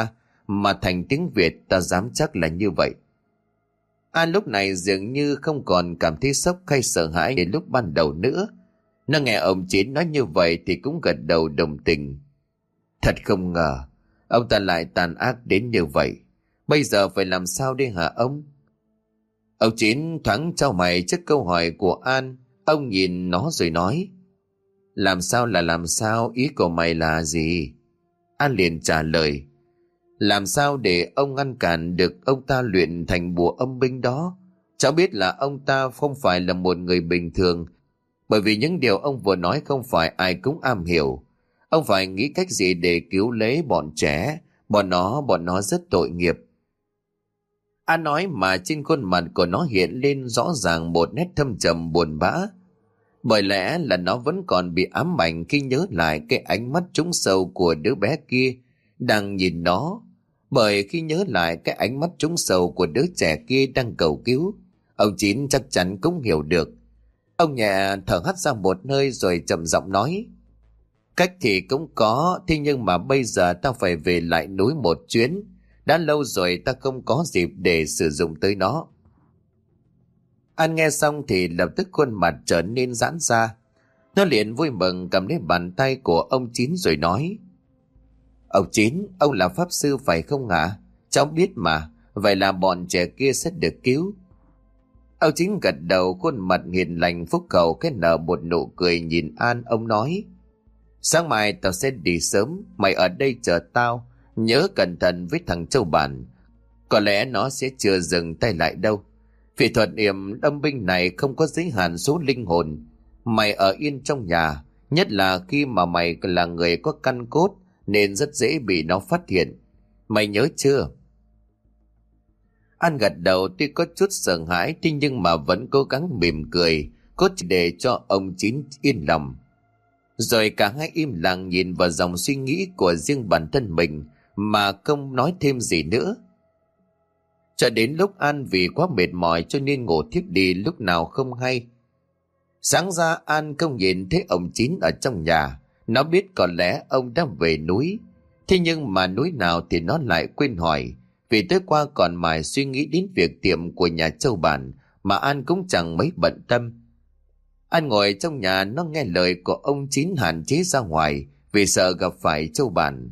mà thành tiếng Việt, ta dám chắc là như vậy. An lúc này dường như không còn cảm thấy sốc hay sợ hãi đến lúc ban đầu nữa. Nó nghe ông Chín nói như vậy thì cũng gật đầu đồng tình. Thật không ngờ, ông ta lại tàn ác đến như vậy. Bây giờ phải làm sao đây hả ông? Ông Chín thoáng chau mày trước câu hỏi của An. Ông nhìn nó rồi nói: Làm sao là làm sao, ý của mày là gì? An liền trả lời: Làm sao để ông ngăn cản được ông ta luyện thành bùa âm binh đó? Cháu biết là ông ta không phải là một người bình thường, bởi vì những điều ông vừa nói không phải ai cũng am hiểu. Ông phải nghĩ cách gì để cứu lấy bọn trẻ. Bọn nó, bọn nó rất tội nghiệp. An nói mà trên khuôn mặt của nó hiện lên rõ ràng một nét thâm trầm buồn bã. Bởi lẽ là nó vẫn còn bị ám ảnh khi nhớ lại cái ánh mắt trũng sâu của đứa bé kia đang nhìn nó. Bởi khi nhớ lại cái ánh mắt trũng sâu của đứa trẻ kia đang cầu cứu, ông Chín chắc chắn cũng hiểu được. Ông nhẹ thở hắt ra một hơi rồi chậm giọng nói: Cách thì cũng có, thế nhưng mà bây giờ ta phải về lại núi một chuyến. Đã lâu rồi ta không có dịp để sử dụng tới nó. An nghe xong thì lập tức khuôn mặt trở nên giãn ra. Nó liền vui mừng cầm lấy bàn tay của ông Chín rồi nói: Ông Chín, ông là pháp sư phải không hả? Cháu biết mà, vậy là bọn trẻ kia sẽ được cứu. Ông Chín gật đầu, khuôn mặt hiền lành phúc cầu cái nở một nụ cười nhìn An. Ông nói: Sáng mai tao sẽ đi sớm, mày ở đây chờ tao. Nhớ cẩn thận với thằng Châu Bản. Có lẽ nó sẽ chưa dừng tay lại đâu. Vì thuật yểm âm binh này không có giới hạn số linh hồn. Mày ở yên trong nhà, nhất là khi mà mày là người có căn cốt, nên rất dễ bị nó phát hiện. Mày nhớ chưa? An gật đầu, tuy có chút sợ hãi thế nhưng mà vẫn cố gắng mỉm cười, cốt để cho ông Chín yên lòng. Rồi cả hai im lặng nhìn vào dòng suy nghĩ của riêng bản thân mình mà không nói thêm gì nữa. Cho đến lúc An vì quá mệt mỏi cho nên ngủ thiếp đi lúc nào không hay. Sáng ra An không nhìn thấy ông Chín ở trong nhà. Nó biết có lẽ ông đã về núi. Thế nhưng mà núi nào thì nó lại quên hỏi. Vì tối qua còn mải suy nghĩ đến việc tiệm của nhà Châu Bản mà An cũng chẳng mấy bận tâm. An ngồi trong nhà, nó nghe lời của ông Chín hạn chế ra ngoài vì sợ gặp phải Châu Bản.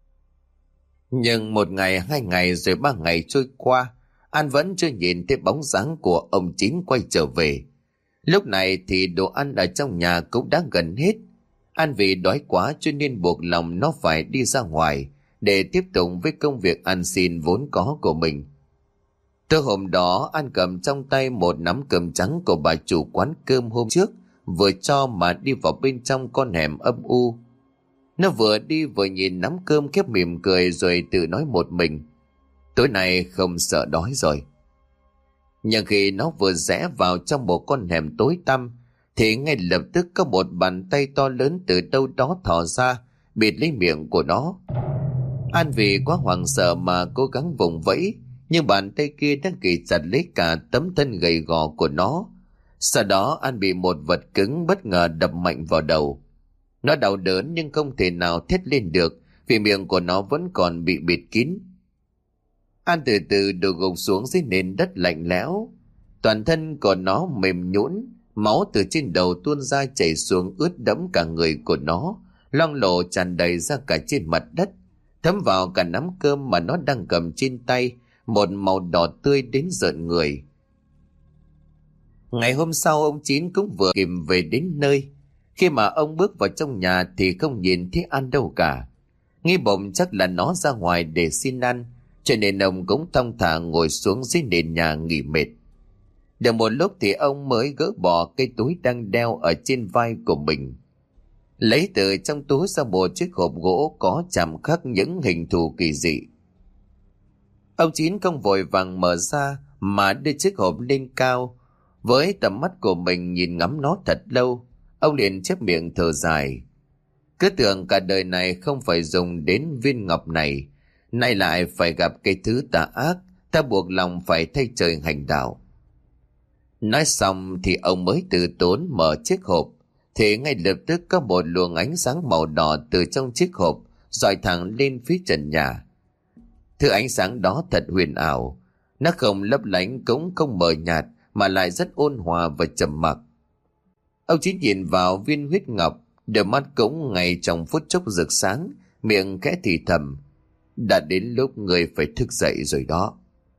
Nhưng một ngày, hai ngày rồi ba ngày trôi qua, An vẫn chưa nhìn thấy bóng dáng của ông Chín quay trở về. Lúc này thì đồ ăn ở trong nhà cũng đã gần hết. An vì đói quá cho nên buộc lòng nó phải đi ra ngoài để tiếp tục với công việc ăn xin vốn có của mình. Từ hôm đó An cầm trong tay một nắm cơm trắng của bà chủ quán cơm hôm trước vừa cho mà đi vào bên trong con hẻm âm u. Nó vừa đi vừa nhìn nắm cơm khép mỉm cười rồi tự nói một mình: Tối nay không sợ đói rồi. Nhưng khi nó vừa rẽ vào trong một con hẻm tối tăm thì ngay lập tức có một bàn tay to lớn từ đâu đó thò ra bịt lấy miệng của nó. An vì quá hoảng sợ mà cố gắng vùng vẫy, nhưng bàn tay kia đã kì chặt lấy cả tấm thân gầy gò của nó. Sau đó An bị một vật cứng bất ngờ đập mạnh vào đầu. Nó đau đớn nhưng không thể nào thét lên được vì miệng của nó vẫn còn bị bịt kín. An từ từ đổ gục xuống dưới nền đất lạnh lẽo. Toàn thân của nó mềm nhũn, máu từ trên đầu tuôn ra chảy xuống ướt đẫm cả người của nó, loang lổ tràn đầy ra cả trên mặt đất, thấm vào cả nắm cơm mà nó đang cầm trên tay, một màu đỏ tươi đến rợn người. Ngày hôm sau ông Chín cũng vừa kịp về đến nơi. Khi mà ông bước vào trong nhà thì không nhìn thấy An đâu cả. Nghi bụng chắc là nó ra ngoài để xin ăn, cho nên ông cũng thong thả ngồi xuống dưới nền nhà nghỉ mệt. Được một lúc thì ông mới gỡ bỏ cái túi đang đeo ở trên vai của mình, lấy từ trong túi ra một chiếc hộp gỗ có chạm khắc những hình thù kỳ dị. Ông Chín không vội vàng mở ra mà đưa chiếc hộp lên cao. Với tầm mắt của mình nhìn ngắm nó thật lâu, ông liền chép miệng thở dài. Cứ tưởng cả đời này không phải dùng đến viên ngọc này, nay lại phải gặp cái thứ tà ác, ta buộc lòng phải thay trời hành đạo. Nói xong thì ông mới từ tốn mở chiếc hộp, thì ngay lập tức có một luồng ánh sáng màu đỏ từ trong chiếc hộp dọi thẳng lên phía trần nhà. Thứ ánh sáng đó thật huyền ảo. Nó không lấp lánh cũng không mờ nhạt, mà lại rất ôn hòa và trầm mặc. Ông Chín nhìn vào viên huyết ngọc, đôi mắt cũng ngay trong phút chốc rực sáng, miệng khẽ thì thầm: đã đến lúc người phải thức dậy rồi đó.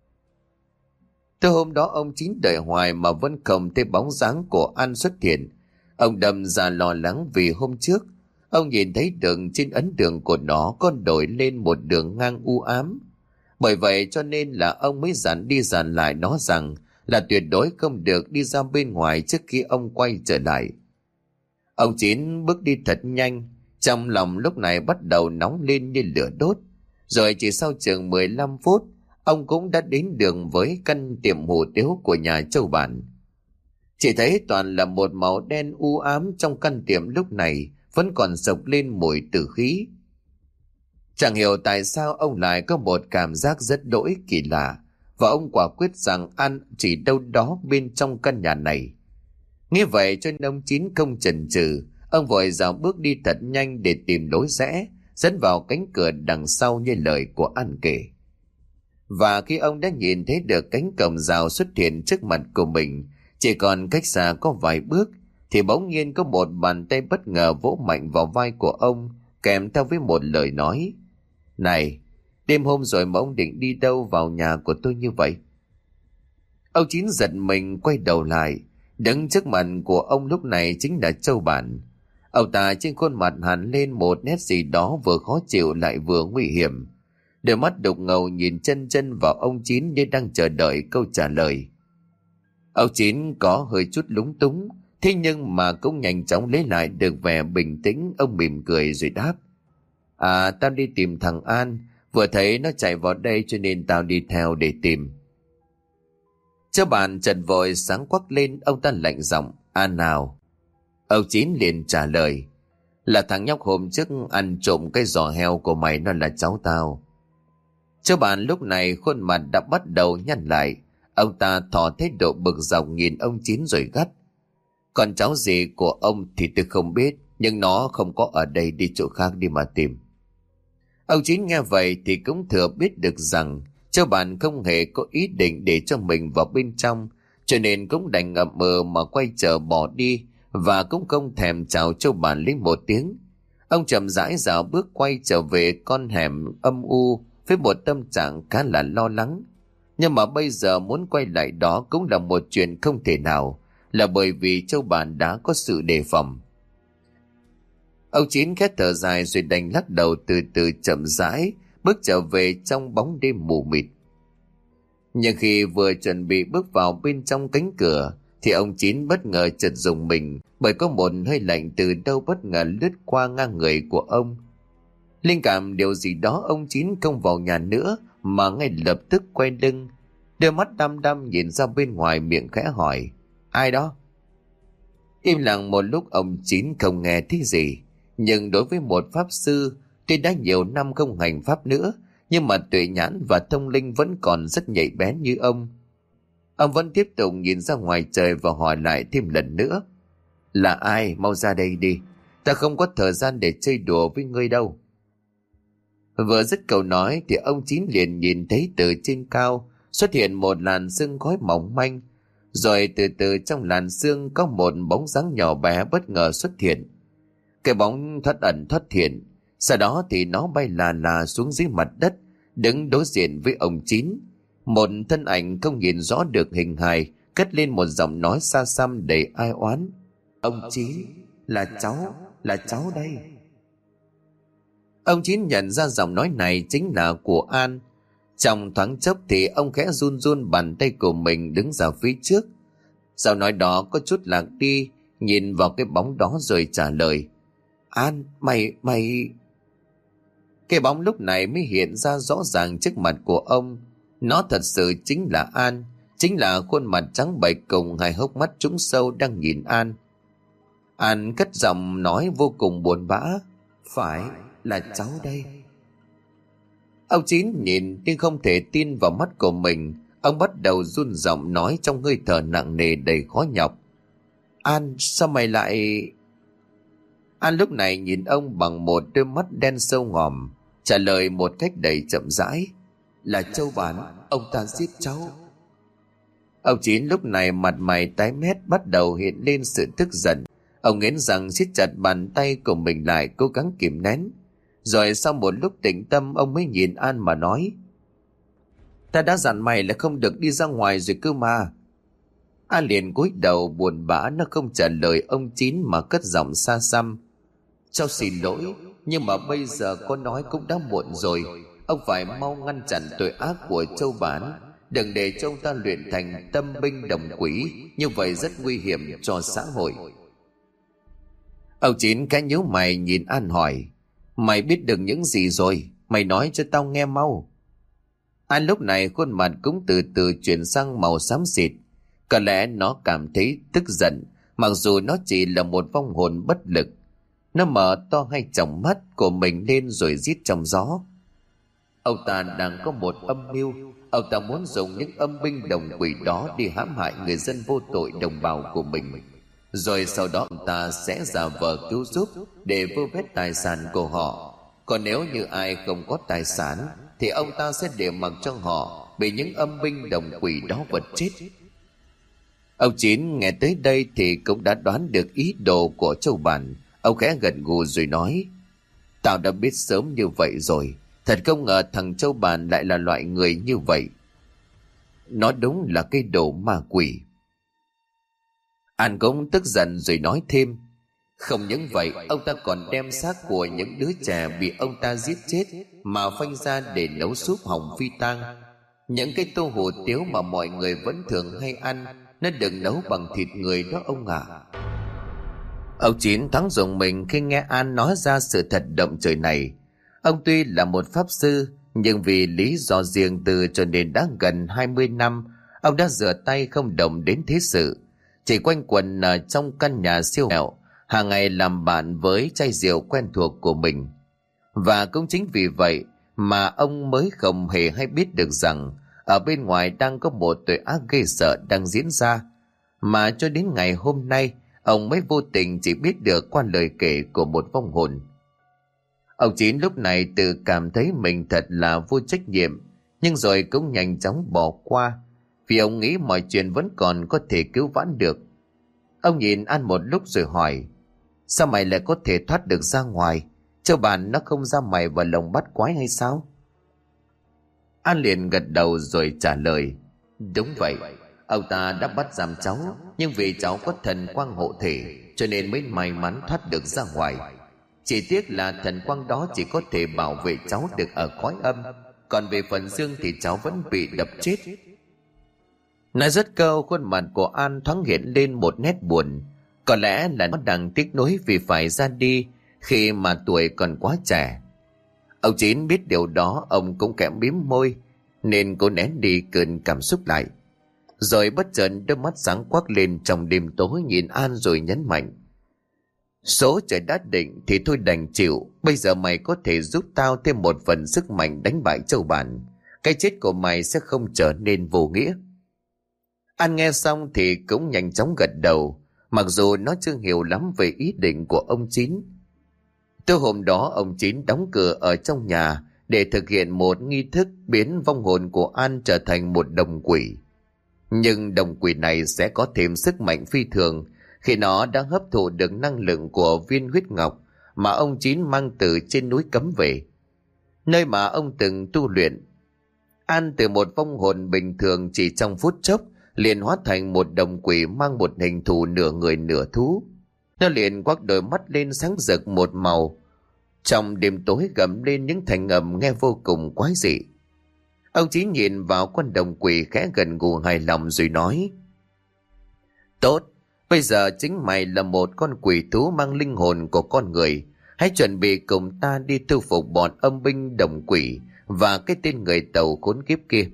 Từ hôm đó ông Chín đợi hoài mà vẫn không thấy bóng dáng của An xuất hiện. Ông đâm ra lo lắng vì hôm trước ông nhìn thấy đường trên ấn đường của nó có đổi lên một đường ngang u ám. Bởi vậy cho nên là ông mới dặn đi dặn lại nó rằng là tuyệt đối không được đi ra bên ngoài trước khi ông quay trở lại. Ông Chín bước đi thật nhanh, trong lòng lúc này bắt đầu nóng lên như lửa đốt. Rồi chỉ sau chừng mười lăm phút, ông cũng đã đến đường với căn tiệm hủ tiếu của nhà Châu Bản. Chỉ thấy toàn là một màu đen u ám, trong căn tiệm lúc này vẫn còn sộc lên mùi tử khí. Chẳng hiểu tại sao ông lại có một cảm giác rất đỗi kỳ lạ, và ông quả quyết rằng An chỉ đâu đó bên trong căn nhà này. Nghe vậy cho nên ông Chín không chần chừ, ông vội dạo bước đi thật nhanh để tìm lối rẽ dẫn vào cánh cửa đằng sau như lời của An kể. Và khi ông đã nhìn thấy được cánh cổng rào xuất hiện trước mặt của mình, chỉ còn cách xa có vài bước, thì bỗng nhiên có một bàn tay bất ngờ vỗ mạnh vào vai của ông, kèm theo với một lời nói: này, đêm hôm rồi mà ông định đi đâu vào nhà của tôi như vậy? Ông Chín giật mình quay đầu lại, đứng trước mặt của ông lúc này chính là Châu Bản. Ông ta trên khuôn mặt hằn lên một nét gì đó vừa khó chịu lại vừa nguy hiểm. Đôi mắt đục ngầu nhìn chân chân vào ông Chín như đang chờ đợi câu trả lời. Ông Chín có hơi chút lúng túng, thế nhưng mà cũng nhanh chóng lấy lại được vẻ bình tĩnh. Ông mỉm cười rồi đáp: à, tao đi tìm thằng An, vừa thấy nó chạy vào đây cho nên tao đi theo để tìm. Châu Bản chợt vội sáng quắc lên, ông ta lạnh giọng: An nào? Ông Chín liền trả lời: là thằng nhóc hôm trước ăn trộm cái giò heo của mày, nó là cháu tao. Châu Bản lúc này khuôn mặt đã bắt đầu nhăn lại. Ông ta tỏ thái độ bực dọc nhìn ông Chín rồi gắt: còn cháu gì của ông thì tôi không biết, nhưng nó không có ở đây, đi chỗ khác đi mà tìm. Ông Chín nghe vậy thì cũng thừa biết được rằng Châu Bản không hề có ý định để cho mình vào bên trong, cho nên cũng đành ngậm mờ mà quay trở bỏ đi, và cũng không thèm chào Châu Bản lấy một tiếng. Ông chậm rãi dạo bước quay trở về con hẻm âm u với một tâm trạng khá là lo lắng. Nhưng mà bây giờ muốn quay lại đó cũng là một chuyện không thể nào, là bởi vì Châu Bản đã có sự đề phòng. Ông Chín khét thở dài rồi đành lắc đầu, từ từ chậm rãi bước trở về trong bóng đêm mù mịt. Nhưng khi vừa chuẩn bị bước vào bên trong cánh cửa thì ông Chín bất ngờ chợt rùng mình, bởi có một hơi lạnh từ đâu bất ngờ lướt qua ngang người của ông. Linh cảm điều gì đó, ông Chín không vào nhà nữa mà ngay lập tức quay lưng, đôi mắt đăm đăm nhìn ra bên ngoài, miệng khẽ hỏi: ai đó? Im lặng một lúc ông Chín không nghe thấy gì. Nhưng đối với một pháp sư, tuy đã nhiều năm không hành pháp nữa, nhưng mà tuệ nhãn và thông linh vẫn còn rất nhạy bén như ông. Ông vẫn tiếp tục nhìn ra ngoài trời và hỏi lại thêm lần nữa: là ai? Mau ra đây đi, ta không có thời gian để chơi đùa với ngươi đâu. Vừa dứt câu nói thì ông Chín liền nhìn thấy từ trên cao xuất hiện một làn sương khói mỏng manh, rồi từ từ trong làn sương có một bóng dáng nhỏ bé bất ngờ xuất hiện. Cái bóng thoát ẩn thoát hiện, sau đó thì nó bay là là xuống dưới mặt đất, đứng đối diện với ông Chín. Một thân ảnh không nhìn rõ được hình hài cất lên một giọng nói xa xăm đầy ai oán: ông Chín, là cháu, là cháu đây. Ông Chín nhận ra giọng nói này chính là của An. Trong thoáng chốc thì ông khẽ run run bàn tay của mình đứng ra phía trước. Giọng nói đó có chút lạc đi, nhìn vào cái bóng đó rồi trả lời: An, mày, mày... Cái bóng lúc này mới hiện ra rõ ràng trước mặt của ông. Nó thật sự chính là An, chính là khuôn mặt trắng bệch cùng hai hốc mắt trũng sâu đang nhìn An. An cất giọng nói vô cùng buồn bã: phải, là cháu đây. Ông Chín nhìn nhưng không thể tin vào mắt của mình. Ông bắt đầu run giọng nói trong hơi thở nặng nề đầy khó nhọc: An, sao mày lại... An lúc này nhìn ông bằng một đôi mắt đen sâu ngòm, trả lời một cách đầy chậm rãi: Là Châu Bản, ông ta giết cháu. Ông Chín lúc này mặt mày tái mét, bắt đầu hiện lên sự tức giận. Ông nghiến răng siết chặt bàn tay của mình lại, cố gắng kìm nén. Rồi sau một lúc tĩnh tâm, ông mới nhìn An mà nói: Ta đã dặn mày là không được đi ra ngoài rồi cơ mà. An liền cúi đầu buồn bã, nó không trả lời ông Chín mà cất giọng xa xăm: Cháu xin lỗi, nhưng mà bây giờ có nói cũng đã muộn rồi. Ông phải mau ngăn chặn tội ác của Châu Bản, đừng để cho ông ta luyện thành tâm binh đồng quỷ, như vậy rất nguy hiểm cho xã hội. Ông Chín cái nhíu mày nhìn An hỏi: Mày biết được những gì rồi? Mày nói cho tao nghe mau. An lúc này khuôn mặt cũng từ từ chuyển sang màu xám xịt. Có lẽ nó cảm thấy tức giận, mặc dù nó chỉ là một vong hồn bất lực. Nó mở to hai tròng mắt của mình lên rồi rít trong gió: Ông ta đang có một âm mưu. Ông ta muốn dùng những âm binh đồng quỷ đó đi hãm hại người dân vô tội đồng bào của mình. Rồi sau đó ông ta sẽ giả vờ cứu giúp để vơ vét tài sản của họ. Còn nếu như ai không có tài sản thì ông ta sẽ để mặc cho họ bị những âm binh đồng quỷ đó vật chết. Ông Chín nghe tới đây thì cũng đã đoán được ý đồ của Châu Bản. Ông khẽ gật gù rồi nói: Tao đã biết sớm như vậy rồi. Thật không ngờ thằng Châu Bản lại là loại người như vậy. Nó đúng là cái đồ ma quỷ. An cũng tức giận rồi nói thêm: Không những vậy, ông ta còn đem xác của những đứa trẻ bị ông ta giết chết mà phanh ra để nấu súp hỏng phi tang. Những cái tô hủ tiếu mà mọi người vẫn thường hay ăn, nó đừng nấu bằng thịt người đó ông ạ. À. Ông Chín thoáng rùng mình khi nghe An nói ra sự thật động trời này. Ông tuy là một pháp sư, nhưng vì lý do riêng tư cho nên đã gần hai mươi năm ông đã rửa tay không động đến thế sự, chỉ quanh quẩn ở trong căn nhà siêu mẹo, hàng ngày làm bạn với chai rượu quen thuộc của mình. Và cũng chính vì vậy mà ông mới không hề hay biết được rằng ở bên ngoài đang có một tội ác ghê sợ đang diễn ra, mà cho đến ngày hôm nay ông mới vô tình chỉ biết được qua lời kể của một vong hồn. Ông Chín lúc này tự cảm thấy mình thật là vô trách nhiệm, nhưng rồi cũng nhanh chóng bỏ qua, vì ông nghĩ mọi chuyện vẫn còn có thể cứu vãn được. Ông nhìn An một lúc rồi hỏi: Sao mày lại có thể thoát được ra ngoài? Châu Bản nó không ra mày vào lồng bắt quái hay sao? An liền gật đầu rồi trả lời: Đúng vậy, ông ta đã bắt giam cháu, nhưng vì cháu có thần quang hộ thể cho nên mới may mắn thoát được ra ngoài. Chỉ tiếc là thần quang đó chỉ có thể bảo vệ cháu được ở cõi âm, còn về phần dương thì cháu vẫn bị đập chết. Nói rất câu, khuôn mặt của An thoáng hiện lên một nét buồn. Có lẽ là nó đang tiếc nuối vì phải ra đi khi mà tuổi còn quá trẻ. Ông Chín biết điều đó, ông cũng kẽ mím môi nên cố nén đi cơn cảm xúc lại. Rồi bất chợt đôi mắt sáng quắc lên trong đêm tối nhìn An rồi nhấn mạnh: Số trời đã định thì thôi đành chịu. Bây giờ mày có thể giúp tao thêm một phần sức mạnh đánh bại Châu Bản. Cái chết của mày sẽ không trở nên vô nghĩa. An nghe xong thì cũng nhanh chóng gật đầu, mặc dù nó chưa hiểu lắm về ý định của ông Chín. Từ hôm đó ông Chín đóng cửa ở trong nhà để thực hiện một nghi thức biến vong hồn của An trở thành một đồng quỷ. Nhưng đồng quỷ này sẽ có thêm sức mạnh phi thường khi nó đã hấp thụ được năng lượng của viên huyết ngọc mà ông Chín mang từ trên núi Cấm về, nơi mà ông từng tu luyện. An từ một vong hồn bình thường chỉ trong phút chốc liền hóa thành một đồng quỷ mang một hình thù nửa người nửa thú. Nó liền quắc đôi mắt lên sáng rực một màu, trong đêm tối gầm lên những thành ngầm nghe vô cùng quái dị. Ông Chín nhìn vào con đồng quỷ khẽ gần gù hài lòng rồi nói: Tốt, bây giờ chính mày là một con quỷ thú mang linh hồn của con người. Hãy chuẩn bị cùng ta đi thu phục bọn âm binh đồng quỷ và cái tên người Tàu khốn kiếp kia.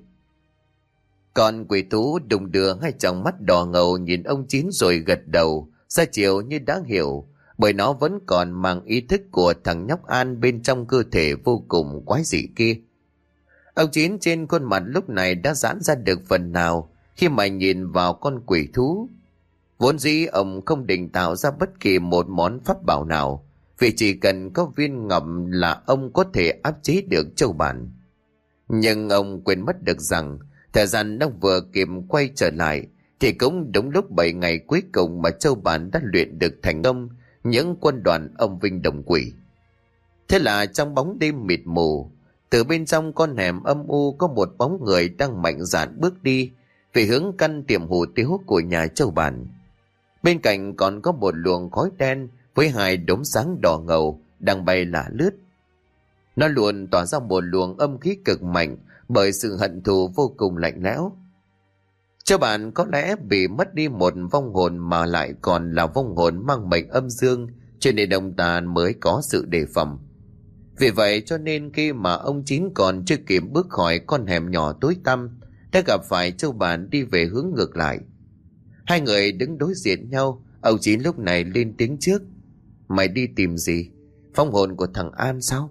Con quỷ thú đùng đưa hai tròng mắt đỏ ngầu nhìn ông Chín rồi gật đầu, ra chiều như đã hiểu, bởi nó vẫn còn mang ý thức của thằng nhóc An bên trong cơ thể vô cùng quái dị kia. Ông Chín trên khuôn mặt lúc này đã giãn ra được phần nào khi mà nhìn vào con quỷ thú. Vốn dĩ ông không định tạo ra bất kỳ một món pháp bảo nào, vì chỉ cần có viên ngọc là ông có thể áp chế được Châu Bản. Nhưng ông quên mất được rằng thời gian đang vừa kịp quay trở lại thì cũng đúng lúc bảy ngày cuối cùng mà Châu Bản đã luyện được thành công những quân đoàn âm binh đồng quỷ. Thế là trong bóng đêm mịt mù, từ bên trong con hẻm âm u có một bóng người đang mạnh dạn bước đi về hướng căn tiệm hủ tiếu của nhà Châu Bản. Bên cạnh còn có một luồng khói đen với hai đốm sáng đỏ ngầu đang bay lả lướt. Nó luôn tỏa ra một luồng âm khí cực mạnh bởi sự hận thù vô cùng lạnh lẽo. Châu Bản có lẽ bị mất đi một vong hồn mà lại còn là vong hồn mang mệnh âm dương, cho nên ông ta mới có sự đề phòng. Vì vậy cho nên khi mà ông Chín còn chưa kịp bước khỏi con hẻm nhỏ tối tăm đã gặp phải Châu Bản đi về hướng ngược lại. Hai người đứng đối diện nhau. Ông Chín lúc này lên tiếng trước: "Mày đi tìm gì? Vong hồn của thằng An sao?"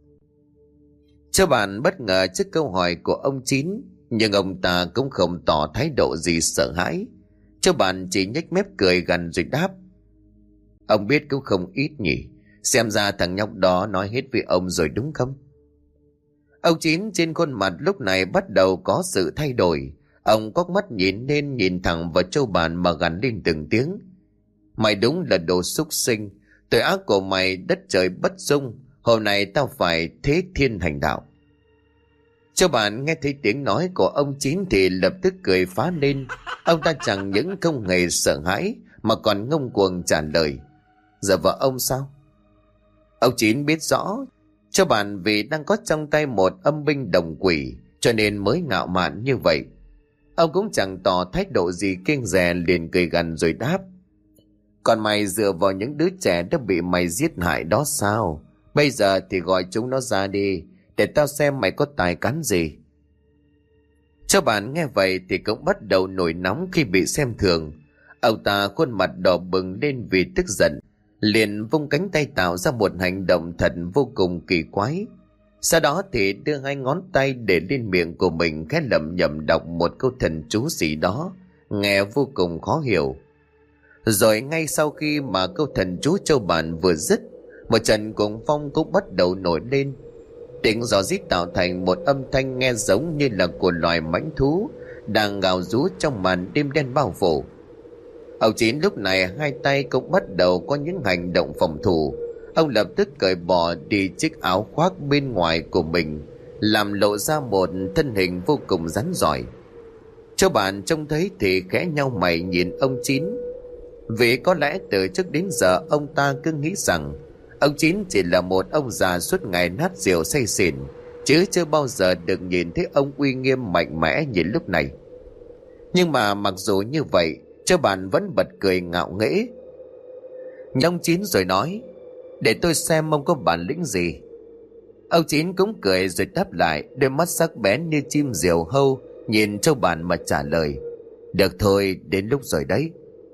Châu Bản bất ngờ trước câu hỏi của ông Chín, nhưng ông ta cũng không tỏ thái độ gì sợ hãi. Châu Bản chỉ nhếch mép cười gằn rồi đáp: "Ông biết cũng không ít nhỉ. Xem ra thằng nhóc đó nói hết với ông rồi đúng không?" Ông Chín trên khuôn mặt lúc này bắt đầu có sự thay đổi. Ông quắc mắt nhìn lên nhìn thẳng vào Châu Bản mà gằn lên từng tiếng: "Mày đúng là đồ súc sinh. Tội ác của mày đất trời bất dung. Hôm nay tao phải thế thiên hành đạo." Châu Bản nghe thấy tiếng nói của ông Chín thì lập tức cười phá lên. Ông ta chẳng những không hề sợ hãi mà còn ngông cuồng trả lời: "Giờ vợ ông sao?" Ông Chín biết rõ Châu Bản vì đang có trong tay một âm binh đồng quỷ cho nên mới ngạo mạn như vậy. Ông cũng chẳng tỏ thái độ gì kiêng dè, liền cười gằn rồi đáp: "Còn mày dựa vào những đứa trẻ đã bị mày giết hại đó sao? Bây giờ thì gọi chúng nó ra đi, để tao xem mày có tài cán gì." Châu Bản nghe vậy thì cũng bắt đầu nổi nóng khi bị xem thường. Ông ta khuôn mặt đỏ bừng lên vì tức giận, liền vung cánh tay tạo ra một hành động thật vô cùng kỳ quái. Sau đó thì đưa hai ngón tay để lên miệng của mình, khẽ lẩm nhẩm đọc một câu thần chú gì đó nghe vô cùng khó hiểu. Rồi ngay sau khi mà câu thần chú Châu Bản vừa dứt, một trận cuồng phong cũng bắt đầu nổi lên. Tiếng gió rít tạo thành một âm thanh nghe giống như là của loài mãnh thú đang gào rú trong màn đêm đen bao phủ. Ông Chín lúc này hai tay cũng bắt đầu có những hành động phòng thủ. Ông lập tức cởi bỏ đi chiếc áo khoác bên ngoài của mình, làm lộ ra một thân hình vô cùng rắn giỏi. Châu Bản trông thấy thì khẽ nhau mày nhìn ông Chín, vì có lẽ từ trước đến giờ ông ta cứ nghĩ rằng ông Chín chỉ là một ông già suốt ngày nát rượu say xỉn, chứ chưa bao giờ được nhìn thấy ông uy nghiêm mạnh mẽ như lúc này. Nhưng mà mặc dù như vậy, Châu Bản vẫn bật cười ngạo nghễ. Nhưng ông Chín rồi nói: "Để tôi xem ông có bản lĩnh gì." Ông Chín cũng cười rồi đáp lại, đôi mắt sắc bén như chim diều hâu nhìn Châu Bản mà trả lời: "Được thôi, đến lúc rồi đấy."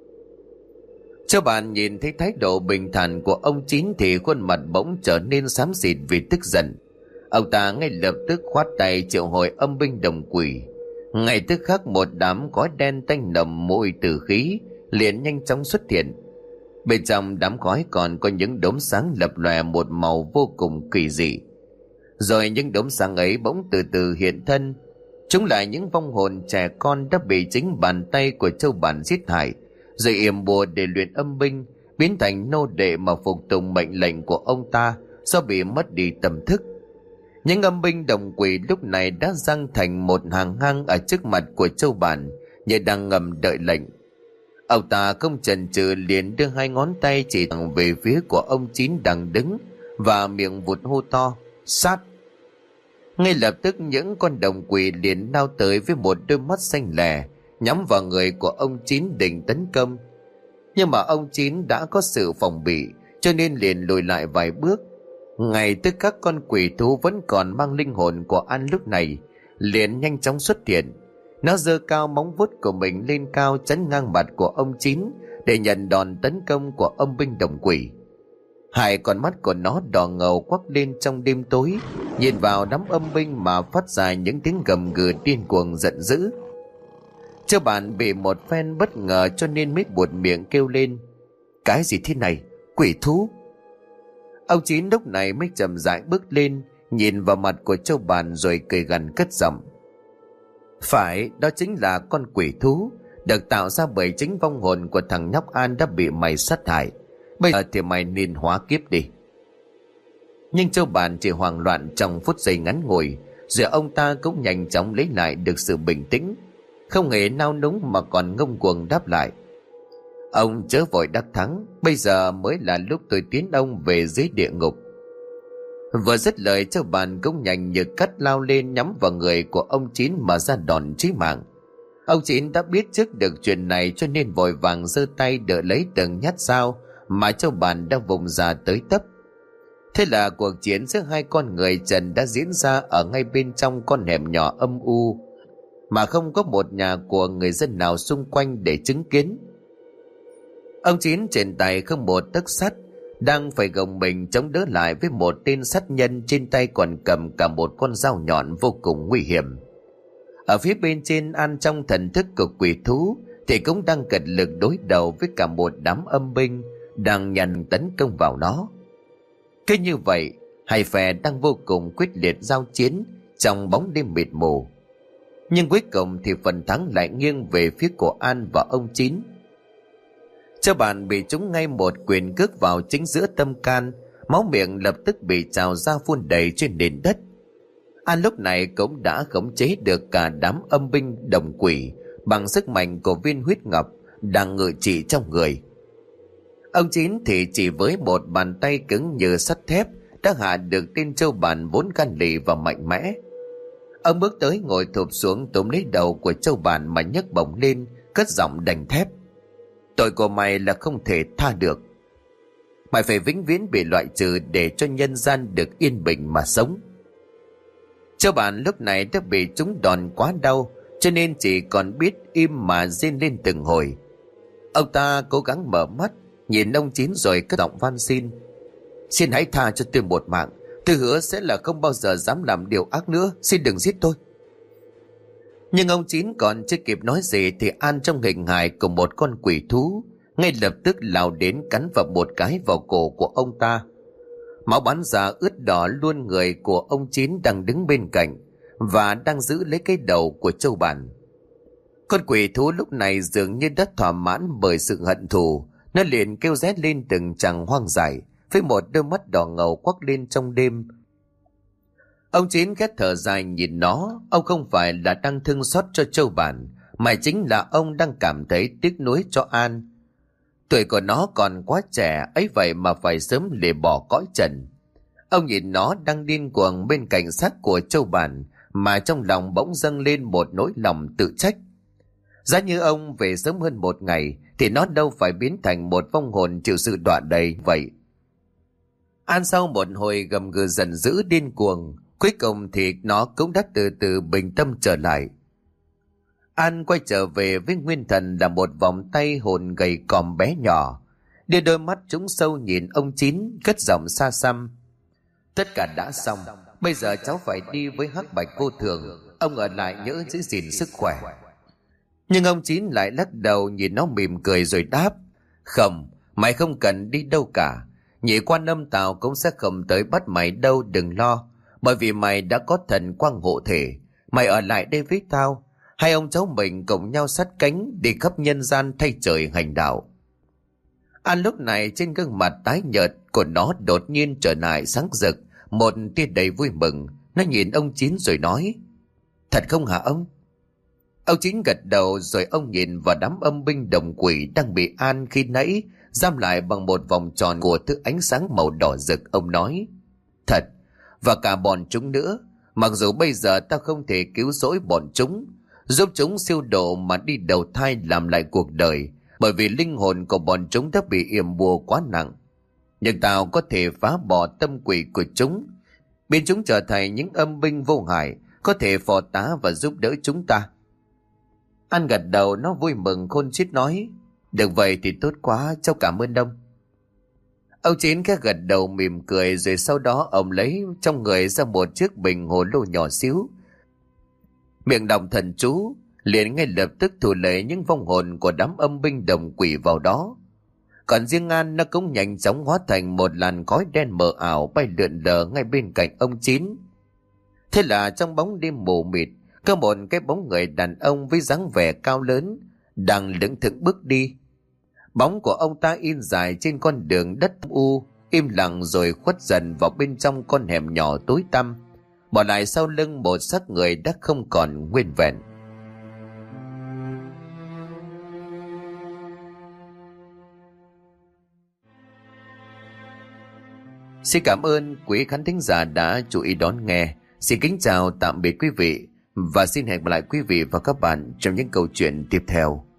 Châu Bản nhìn thấy thái độ bình thản của ông Chín thì khuôn mặt bỗng trở nên xám xịt vì tức giận. Ông ta ngay lập tức khoát tay triệu hồi âm binh đồng quỷ. Ngay tức khắc một đám khói đen tanh nồng mùi tử khí liền nhanh chóng xuất hiện. Bên trong đám khói còn có những đốm sáng lập lòe một màu vô cùng kỳ dị. Rồi những đốm sáng ấy bỗng từ từ hiện thân. Chúng là những vong hồn trẻ con đã bị chính bàn tay của Châu Bản giết hại, rồi yểm bùa để luyện âm binh, biến thành nô đệ mà phục tùng mệnh lệnh của ông ta do bị mất đi tâm thức. Những âm binh đồng quỷ lúc này đã giăng thành một hàng ngang ở trước mặt của Châu Bản, như đang ngầm đợi lệnh. Ông ta không chần chừ liền đưa hai ngón tay chỉ thẳng về phía của ông Chín đang đứng và miệng vụt hô to: "Sát!" Ngay lập tức những con đồng quỷ liền lao tới với một đôi mắt xanh lè, nhắm vào người của ông Chín định tấn công. Nhưng mà ông Chín đã có sự phòng bị, cho nên liền lùi lại vài bước. Ngay tức các con quỷ thú vẫn còn mang linh hồn của An lúc này liền nhanh chóng xuất hiện. Nó giơ cao móng vuốt của mình lên cao chắn ngang mặt của ông Chín để nhận đòn tấn công của âm binh đồng quỷ. Hai con mắt của nó đỏ ngầu quắc lên trong đêm tối, nhìn vào đám âm binh mà phát ra những tiếng gầm gừ điên cuồng giận dữ. Châu Bản bị một phen bất ngờ cho nên mới buột miệng kêu lên: "Cái gì thế này? Quỷ thú!" Ông Chín lúc này mới chậm rãi bước lên, nhìn vào mặt của Châu Bản rồi cười gằn cất giọng. Phải, đó chính là con quỷ thú được tạo ra bởi chính vong hồn của thằng nhóc An đã bị mày sát hại. Bây giờ thì mày nên hóa kiếp đi. Nhưng Châu Bản chỉ hoảng loạn trong phút giây ngắn ngủi, rồi ông ta cũng nhanh chóng lấy lại được sự bình tĩnh, không hề nao núng mà còn ngông cuồng đáp lại. Ông chớ vội đắc thắng, bây giờ mới là lúc tôi tiến ông về dưới địa ngục. Vừa dứt lời, Châu Bản cũng nhanh như cắt lao lên nhắm vào người của ông Chín mà ra đòn chí mạng. Ông Chín đã biết trước được chuyện này cho nên vội vàng giơ tay đỡ lấy từng nhát dao mà Châu Bản đã vùng ra tới tấp. Thế là cuộc chiến giữa hai con người trần đã diễn ra ở ngay bên trong con hẻm nhỏ âm u, mà không có một nhà của người dân nào xung quanh để chứng kiến. Ông Chín trên tay không một tấc sắt, đang phải gồng mình chống đỡ lại với một tên sát nhân trên tay còn cầm cả một con dao nhọn vô cùng nguy hiểm. Ở phía bên trên, An trong thần thức của quỷ thú thì cũng đang cật lực đối đầu với cả một đám âm binh đang nhằm tấn công vào nó. Cứ như vậy, hai phe đang vô cùng quyết liệt giao chiến trong bóng đêm mịt mù. Nhưng cuối cùng thì phần thắng lại nghiêng về phía của An và ông Chín. Châu Bản bị trúng ngay một quyền cước vào chính giữa tâm can, máu miệng lập tức bị trào ra phun đầy trên nền đất. An lúc này cũng đã khống chế được cả đám âm binh đồng quỷ bằng sức mạnh của viên huyết ngọc đang ngự trị trong người. Ông Chín thì chỉ với một bàn tay cứng như sắt thép đã hạ được tên Châu Bản vốn gan lì và mạnh mẽ. Ông bước tới ngồi thụp xuống túm lấy đầu của Châu Bản mà nhấc bổng lên, cất giọng đành thép. Tội của mày là không thể tha được. Mày phải vĩnh viễn bị loại trừ để cho nhân gian được yên bình mà sống. Châu Bản lúc này đã bị trúng đòn quá đau, cho nên chỉ còn biết im mà rên lên từng hồi. Ông ta cố gắng mở mắt, nhìn ông Chín rồi cất giọng van xin. Xin hãy tha cho tôi một mạng. Tôi hứa sẽ là không bao giờ dám làm điều ác nữa. Xin đừng giết tôi. Nhưng ông Chín còn chưa kịp nói gì thì An trong hình hài của một con quỷ thú ngay lập tức lao đến cắn vào một cái vào cổ của ông ta. Máu bắn ra ướt đỏ luôn người của ông Chín đang đứng bên cạnh và đang giữ lấy cái đầu của Châu Bản. Con quỷ thú lúc này dường như đã thỏa mãn bởi sự hận thù. Nó liền kêu rét lên từng tràng hoang dại với một đôi mắt đỏ ngầu quắc lên trong đêm. Ông Chín ghét thở dài nhìn nó. Ông không phải là đang thương xót cho Châu Bản, mà chính là ông đang cảm thấy tiếc nuối cho An. Tuổi của nó còn quá trẻ, ấy vậy mà phải sớm lìa bỏ cõi trần. Ông nhìn nó đang điên cuồng bên cạnh xác của Châu Bản mà trong lòng bỗng dâng lên một nỗi lòng tự trách. Giá như ông về sớm hơn một ngày thì nó đâu phải biến thành một vong hồn chịu sự đọa đầy vậy. An sau một hồi gầm gừ giận dữ điên cuồng, cuối cùng thì nó cũng đã từ từ bình tâm trở lại. An quay trở về với nguyên thần là một vòng tay hồn gầy còm bé nhỏ, đưa đôi mắt trũng sâu nhìn ông Chín, cất giọng xa xăm. Tất cả đã xong, bây giờ cháu phải đi với Hắc Bạch Vô Thường, ông ở lại nhớ giữ gìn sức khỏe. Nhưng ông Chín lại lắc đầu nhìn nó mỉm cười rồi đáp. Không, mày không cần đi đâu cả. Nhị Quan Âm Tào cũng sẽ không tới bắt mày đâu, đừng lo. Bởi vì mày đã có thần quang hộ thể. Mày ở lại đây với tao. Hai ông cháu mình cùng nhau sát cánh đi khắp nhân gian thay trời hành đạo. An lúc này trên gương mặt tái nhợt của nó đột nhiên trở lại sáng rực, một tia đầy vui mừng. Nó nhìn ông Chín rồi nói. Thật không hả ông? Ông Chín gật đầu rồi ông nhìn vào đám âm binh đồng quỷ đang bị An khi nãy giam lại bằng một vòng tròn của thứ ánh sáng màu đỏ rực. Ông nói. Thật, và cả bọn chúng nữa. Mặc dù bây giờ ta không thể cứu rỗi bọn chúng, giúp chúng siêu độ mà đi đầu thai làm lại cuộc đời, bởi vì linh hồn của bọn chúng đã bị yểm bùa quá nặng. Nhưng tao có thể phá bỏ tâm quỷ của chúng, biến chúng trở thành những âm binh vô hại, có thể phò tá và giúp đỡ chúng ta. An gật đầu, nó vui mừng khôn xiết nói. Được vậy thì tốt quá, cháu cảm ơn ông. Ông Chín khẽ gật đầu mỉm cười, rồi sau đó ông lấy trong người ra một chiếc bình hồ lô nhỏ xíu, miệng đọc thần chú, liền ngay lập tức thu lấy những vong hồn của đám âm binh đồng quỷ vào đó. Còn riêng An nó cũng nhanh chóng hóa thành một làn khói đen mờ ảo bay lượn lờ ngay bên cạnh ông Chín. Thế là trong bóng đêm mù mịt, có một cái bóng người đàn ông với dáng vẻ cao lớn đang lững thững bước đi. Bóng của ông ta in dài trên con đường đất u, im lặng rồi khuất dần vào bên trong con hẻm nhỏ tối tăm, bỏ lại sau lưng một xác người đã không còn nguyên vẹn. Xin cảm ơn quý khán thính giả đã chú ý đón nghe. Xin kính chào tạm biệt quý vị và xin hẹn gặp lại quý vị và các bạn trong những câu chuyện tiếp theo.